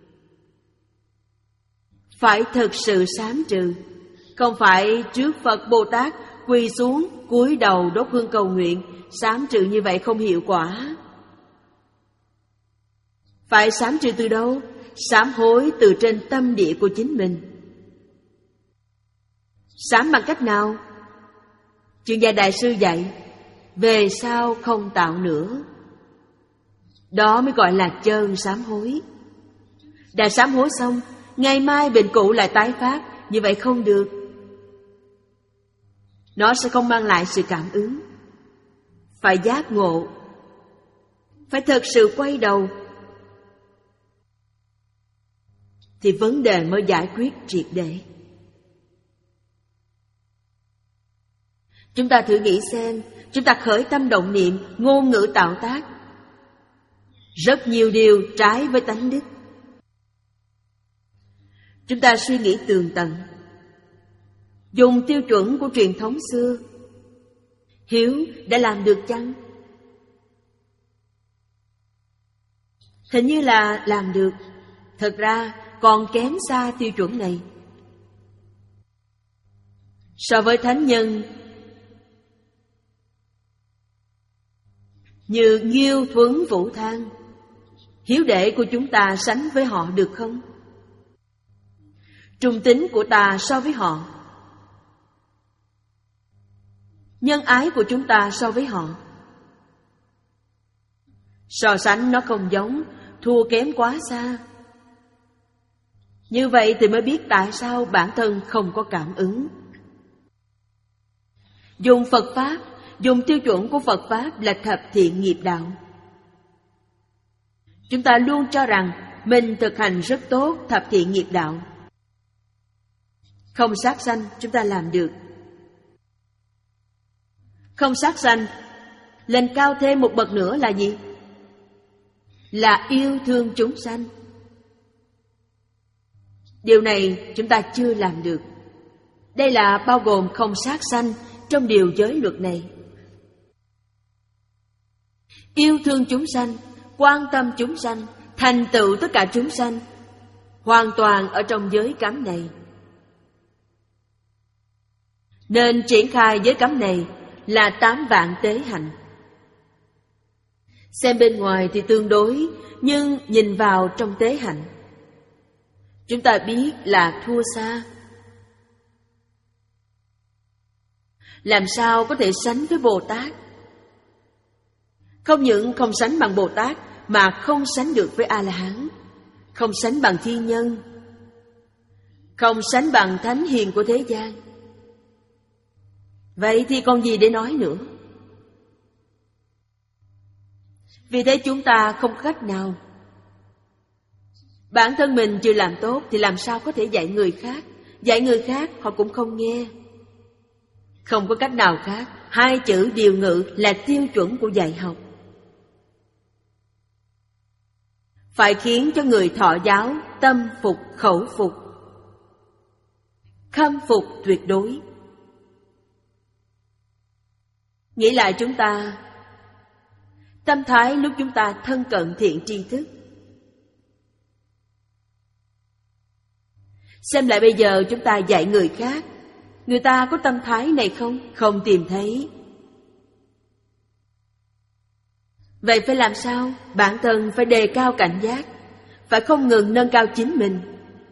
Phải thực sự sám trừ, không phải trước Phật Bồ Tát quỳ xuống cúi đầu đốt hương cầu nguyện. Sám trừ như vậy không hiệu quả. Phải sám trừ từ đâu? Sám hối từ trên tâm địa của chính mình. Sám bằng cách nào? Chương Gia Đại Sư dạy, về sau không tạo nữa. Đó mới gọi là chân sám hối. Đã sám hối xong, ngày mai bệnh cũ lại tái phát, như vậy không được. Nó sẽ không mang lại sự cảm ứng. Phải giác ngộ, phải thật sự quay đầu, thì vấn đề mới giải quyết triệt để. Chúng ta thử nghĩ xem, chúng ta khởi tâm động niệm, ngôn ngữ tạo tác, rất nhiều điều trái với tánh đức. Chúng ta suy nghĩ tường tận, dùng tiêu chuẩn của truyền thống xưa, Hiếu đã làm được chăng? Hình như là làm được. Thật ra còn kém xa tiêu chuẩn này. So với thánh nhân như Nghiêu, Thuấn, Vũ Thang, hiếu đệ của chúng ta sánh với họ được không? Trung tín của ta so với họ, nhân ái của chúng ta so với họ, so sánh nó không giống, thua kém quá xa. Như vậy thì mới biết tại sao bản thân không có cảm ứng. Dùng Phật Pháp, dùng tiêu chuẩn của Phật Pháp là thập thiện nghiệp đạo. Chúng ta luôn cho rằng mình thực hành rất tốt thập thiện nghiệp đạo. Không sát sanh chúng ta làm được. Không sát sanh, lên cao thêm một bậc nữa là gì? Là yêu thương chúng sanh. Điều này chúng ta chưa làm được. Đây là bao gồm không sát sanh trong điều giới luật này. Yêu thương chúng sanh, quan tâm chúng sanh, thành tựu tất cả chúng sanh, hoàn toàn ở trong giới cấm này. Nên triển khai giới cấm này là tám vạn tế hạnh. Xem bên ngoài thì tương đối, nhưng nhìn vào trong tế hạnh, chúng ta biết là thua xa. Làm sao có thể sánh với Bồ Tát? Không những không sánh bằng Bồ Tát, mà không sánh được với A-la-hán, không sánh bằng thiên nhân, không sánh bằng thánh hiền của thế gian. Vậy thì còn gì để nói nữa? Vì thế chúng ta không có cách nào. Bản thân mình chưa làm tốt thì làm sao có thể dạy người khác? Dạy người khác họ cũng không nghe. Không có cách nào khác. Hai chữ điều ngự là tiêu chuẩn của dạy học. Phải khiến cho người thọ giáo tâm phục khẩu phục, khâm phục tuyệt đối. Nghĩ lại chúng ta, tâm thái lúc chúng ta thân cận thiện tri thức. Xem lại bây giờ chúng ta dạy người khác, người ta có tâm thái này không? Không tìm thấy. Vậy phải làm sao? Bản thân phải đề cao cảnh giác, phải không ngừng nâng cao chính mình.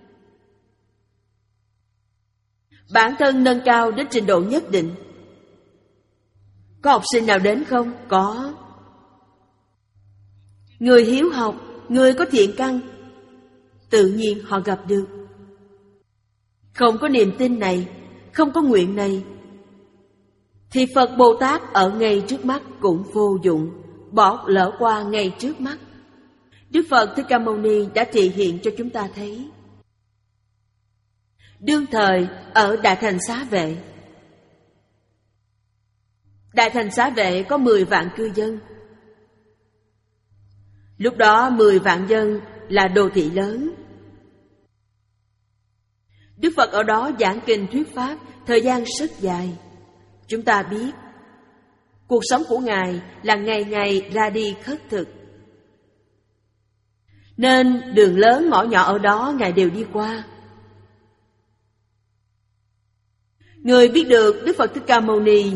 Bản thân nâng cao đến trình độ nhất định. Có học sinh nào đến không? Có. Người hiếu học, người có thiện căn, tự nhiên họ gặp được. Không có niềm tin này, không có nguyện này, thì Phật Bồ Tát ở ngay trước mắt cũng vô dụng, bỏ lỡ qua ngay trước mắt. Đức Phật Thích Ca Mâu Ni đã thị hiện cho chúng ta thấy. Đương thời ở Đại Thành Xá Vệ, Đại Thành Xá Vệ có mười vạn cư dân. Lúc đó mười vạn dân là đô thị lớn. Đức Phật ở đó giảng kinh thuyết pháp, thời gian rất dài. Chúng ta biết, cuộc sống của Ngài là ngày ngày ra đi khất thực. Nên đường lớn ngõ nhỏ ở đó Ngài đều đi qua. Người biết được Đức Phật Thích Ca Mâu Ni,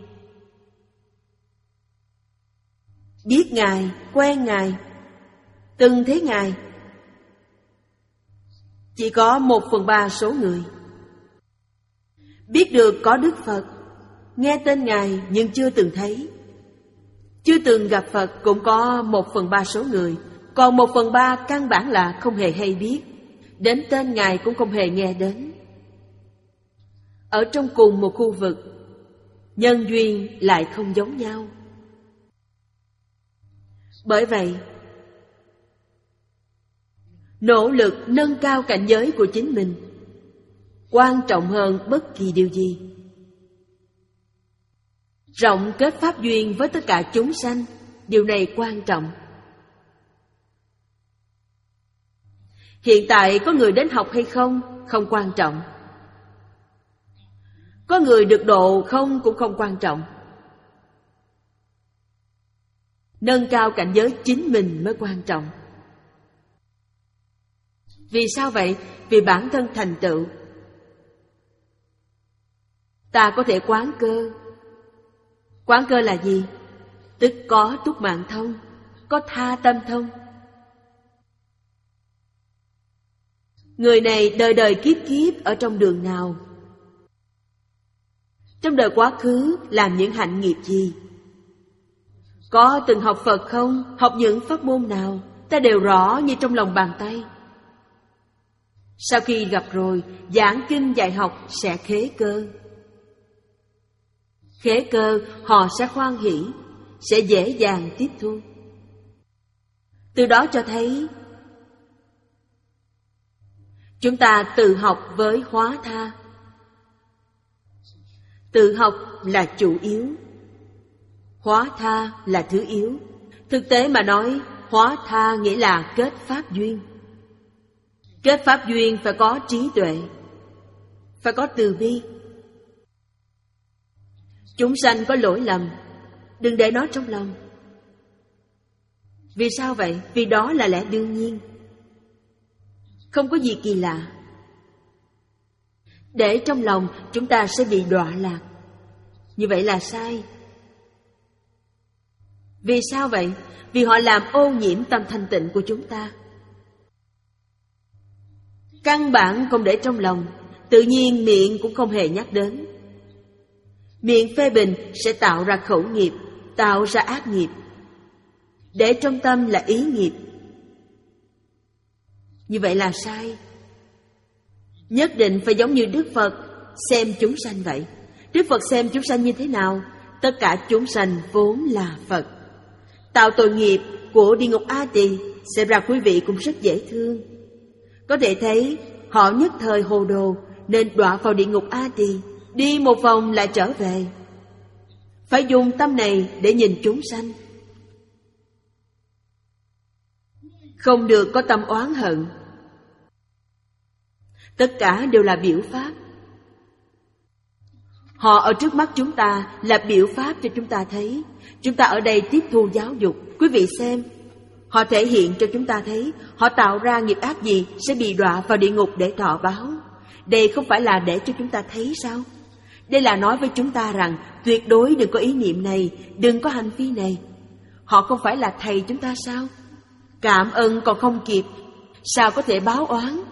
biết Ngài, quen Ngài, từng thấy Ngài, chỉ có một phần ba số người. Biết được có Đức Phật, nghe tên Ngài nhưng chưa từng thấy, chưa từng gặp Phật cũng có một phần ba số người. Còn một phần ba căn bản là không hề hay biết, đến tên Ngài cũng không hề nghe đến. Ở trong cùng một khu vực, nhân duyên lại không giống nhau. Bởi vậy, nỗ lực nâng cao cảnh giới của chính mình quan trọng hơn bất kỳ điều gì. Rộng kết pháp duyên với tất cả chúng sanh, điều này quan trọng. Hiện tại có người đến học hay không, không quan trọng. Có người được độ không cũng không quan trọng. Nâng cao cảnh giới chính mình mới quan trọng. Vì sao vậy? Vì bản thân thành tựu. Ta có thể quán cơ. Quán cơ là gì? Tức có túc mạng thông, có tha tâm thông. Người này đời đời kiếp kiếp ở trong đường nào? Trong đời quá khứ làm những hạnh nghiệp gì? Có từng học Phật không? Học những pháp môn nào? Ta đều rõ như trong lòng bàn tay. Sau khi gặp rồi, giảng kinh dạy học sẽ khế cơ. Khế cơ, họ sẽ hoan hỷ, sẽ dễ dàng tiếp thu. Từ đó cho thấy chúng ta tự học với hóa tha. Tự học là chủ yếu, hóa tha là thứ yếu. Thực tế mà nói, hóa tha nghĩa là kết pháp duyên. Kết pháp duyên phải có trí tuệ, phải có từ bi. Chúng sanh có lỗi lầm, đừng để nó trong lòng. Vì sao vậy? Vì đó là lẽ đương nhiên, không có gì kỳ lạ. Để trong lòng chúng ta sẽ bị đọa lạc. Như vậy là sai. Vì sao vậy? Vì họ làm ô nhiễm tâm thanh tịnh của chúng ta. Căn bản không để trong lòng, tự nhiên miệng cũng không hề nhắc đến. Miệng phê bình sẽ tạo ra khẩu nghiệp, tạo ra ác nghiệp. Để trong tâm là ý nghiệp. Như vậy là sai. Nhất định phải giống như Đức Phật xem chúng sanh vậy. Đức Phật xem chúng sanh như thế nào? Tất cả chúng sanh vốn là Phật. Tạo tội nghiệp của địa ngục A Tỳ, xem ra quý vị cũng rất dễ thương. Có thể thấy họ nhất thời hồ đồ nên đọa vào địa ngục A Tỳ, đi một vòng lại trở về. Phải dùng tâm này để nhìn chúng sanh, không được có tâm oán hận. Tất cả đều là biểu pháp. Họ ở trước mắt chúng ta là biểu pháp cho chúng ta thấy. Chúng ta ở đây tiếp thu giáo dục. Quý vị xem, họ thể hiện cho chúng ta thấy họ tạo ra nghiệp ác gì sẽ bị đọa vào địa ngục để thọ báo. Đây không phải là để cho chúng ta thấy sao? Đây là nói với chúng ta rằng tuyệt đối đừng có ý niệm này, đừng có hành vi này. Họ không phải là thầy chúng ta sao? Cảm ơn còn không kịp, sao có thể báo oán?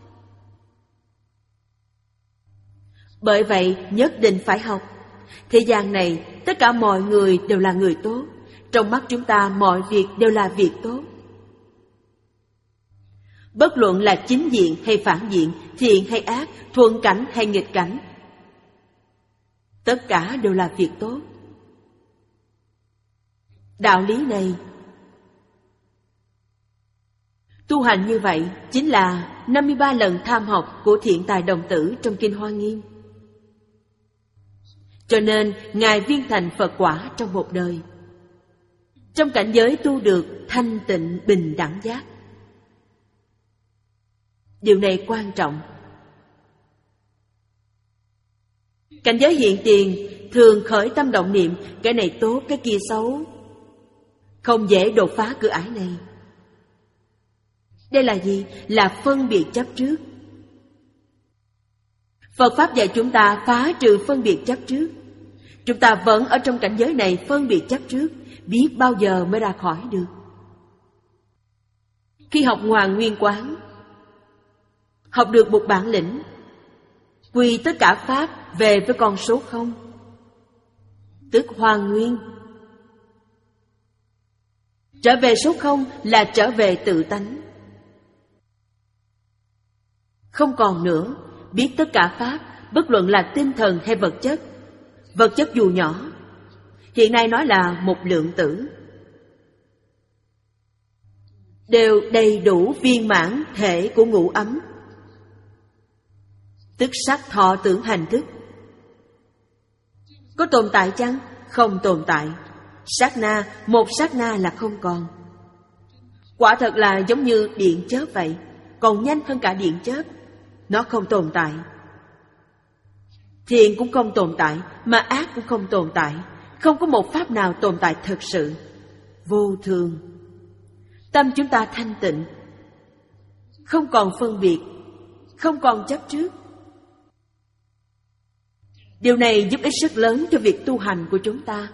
Bởi vậy nhất định phải học. Thế gian này tất cả mọi người đều là người tốt. Trong mắt chúng ta mọi việc đều là việc tốt. Bất luận là chính diện hay phản diện, thiện hay ác, thuận cảnh hay nghịch cảnh, tất cả đều là việc tốt. Đạo lý này tu hành như vậy chính là năm mươi ba lần tham học của Thiện Tài Đồng Tử trong Kinh Hoa Nghiêm. Cho nên Ngài viên thành Phật quả trong một đời, trong cảnh giới tu được thanh tịnh bình đẳng giác. Điều này quan trọng. Cảnh giới hiện tiền thường khởi tâm động niệm, cái này tốt, cái kia xấu, không dễ đột phá cửa ải này. Đây là gì? Là phân biệt chấp trước. Phật Pháp dạy chúng ta phá trừ phân biệt chấp trước. Chúng ta vẫn ở trong cảnh giới này phân biệt chấp trước, biết bao giờ mới ra khỏi được. Khi học Hoàn Nguyên Quán, học được một bản lĩnh, quy tất cả Pháp về với con số không, tức Hoàn Nguyên. Trở về số không là trở về tự tánh. Không còn nữa, biết tất cả Pháp, bất luận là tinh thần hay vật chất. Vật chất dù nhỏ, hiện nay nói là một lượng tử, đều đầy đủ viên mãn thể của ngũ ấm, tức sắc thọ tưởng hành thức. Có tồn tại chăng? Không tồn tại. Sát na, một sát na là không còn. Quả thật là giống như điện chớp vậy, còn nhanh hơn cả điện chớp. Nó không tồn tại. Thiện cũng không tồn tại, mà ác cũng không tồn tại. Không có một pháp nào tồn tại thực sự. Vô thường. Tâm chúng ta thanh tịnh, không còn phân biệt, không còn chấp trước. Điều này giúp ích rất lớn cho việc tu hành của chúng ta.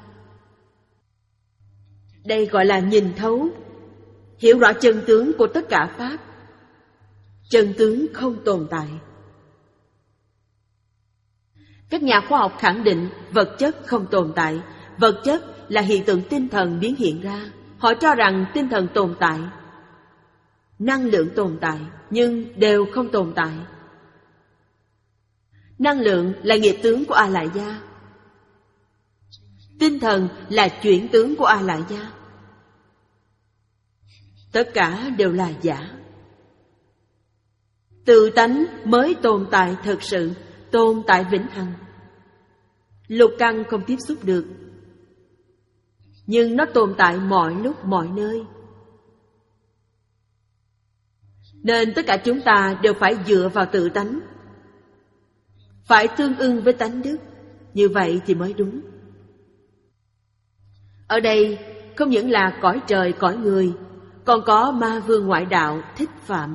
Đây gọi là nhìn thấu, hiểu rõ chân tướng của tất cả Pháp. Chân tướng không tồn tại. Các nhà khoa học khẳng định vật chất không tồn tại. Vật chất là hiện tượng tinh thần biến hiện ra. Họ cho rằng tinh thần tồn tại, năng lượng tồn tại, nhưng đều không tồn tại. Năng lượng là nghiệp tướng của A Lại Gia, tinh thần là chuyển tướng của A Lại Gia. Tất cả đều là giả. Tự tánh mới tồn tại thực sự, tồn tại vĩnh hằng. Lục căn không tiếp xúc được, nhưng nó tồn tại mọi lúc mọi nơi. Nên tất cả chúng ta đều phải dựa vào tự tánh, phải tương ưng với tánh đức. Như vậy thì mới đúng. Ở đây không những là cõi trời cõi người, còn có ma vương ngoại đạo Thích Phạm.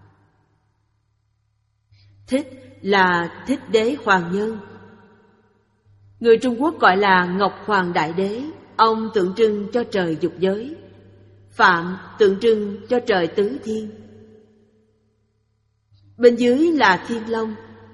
Thích là Thích Đế Hoàng Nhân, người Trung Quốc gọi là Ngọc Hoàng Đại Đế. Ông tượng trưng cho trời dục giới, Phạm tượng trưng cho trời tứ thiên. Bên dưới là Thiên Long,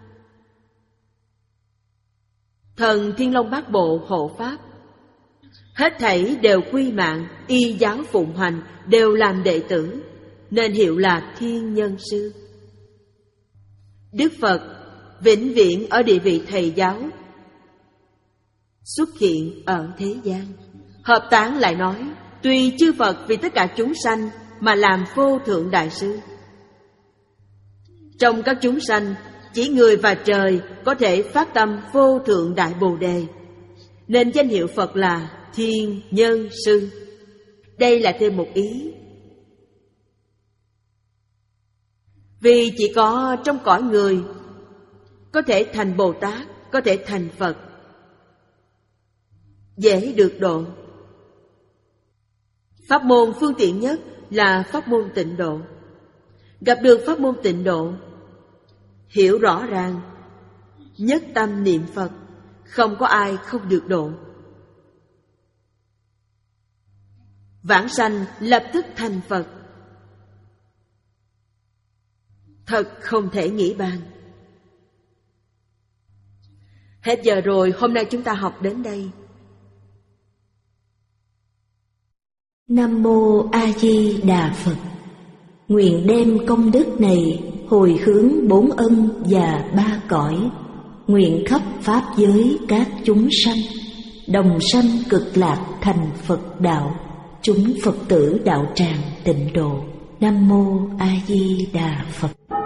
thần Thiên Long Bát Bộ hộ pháp. Hết thảy đều quy mạng, y giáo phụng hành, đều làm đệ tử, nên hiệu là Thiên Nhân Sư. Đức Phật vĩnh viễn ở địa vị thầy giáo, xuất hiện ở thế gian. Hợp Tán lại nói, tuy chư Phật vì tất cả chúng sanh mà làm vô thượng đại sư. Trong các chúng sanh, chỉ người và trời có thể phát tâm vô thượng đại Bồ Đề, nên danh hiệu Phật là Thiên Nhân Sư. Đây là thêm một ý. Vì chỉ có trong cõi người có thể thành Bồ Tát, có thể thành Phật, dễ được độ. Pháp môn phương tiện nhất là pháp môn tịnh độ. Gặp được pháp môn tịnh độ, hiểu rõ ràng, nhất tâm niệm Phật, không có ai không được độ. Vãng sanh lập tức thành Phật, thật không thể nghĩ bàn. Hết giờ rồi, hôm nay chúng ta học đến đây. Nam Mô A Di Đà Phật. Nguyện đem công đức này hồi hướng bốn ân và ba cõi, nguyện khắp pháp giới các chúng sanh đồng sanh cực lạc thành Phật đạo, chúng Phật tử đạo tràng tịnh độ. Nam Mô A Di Đà Phật.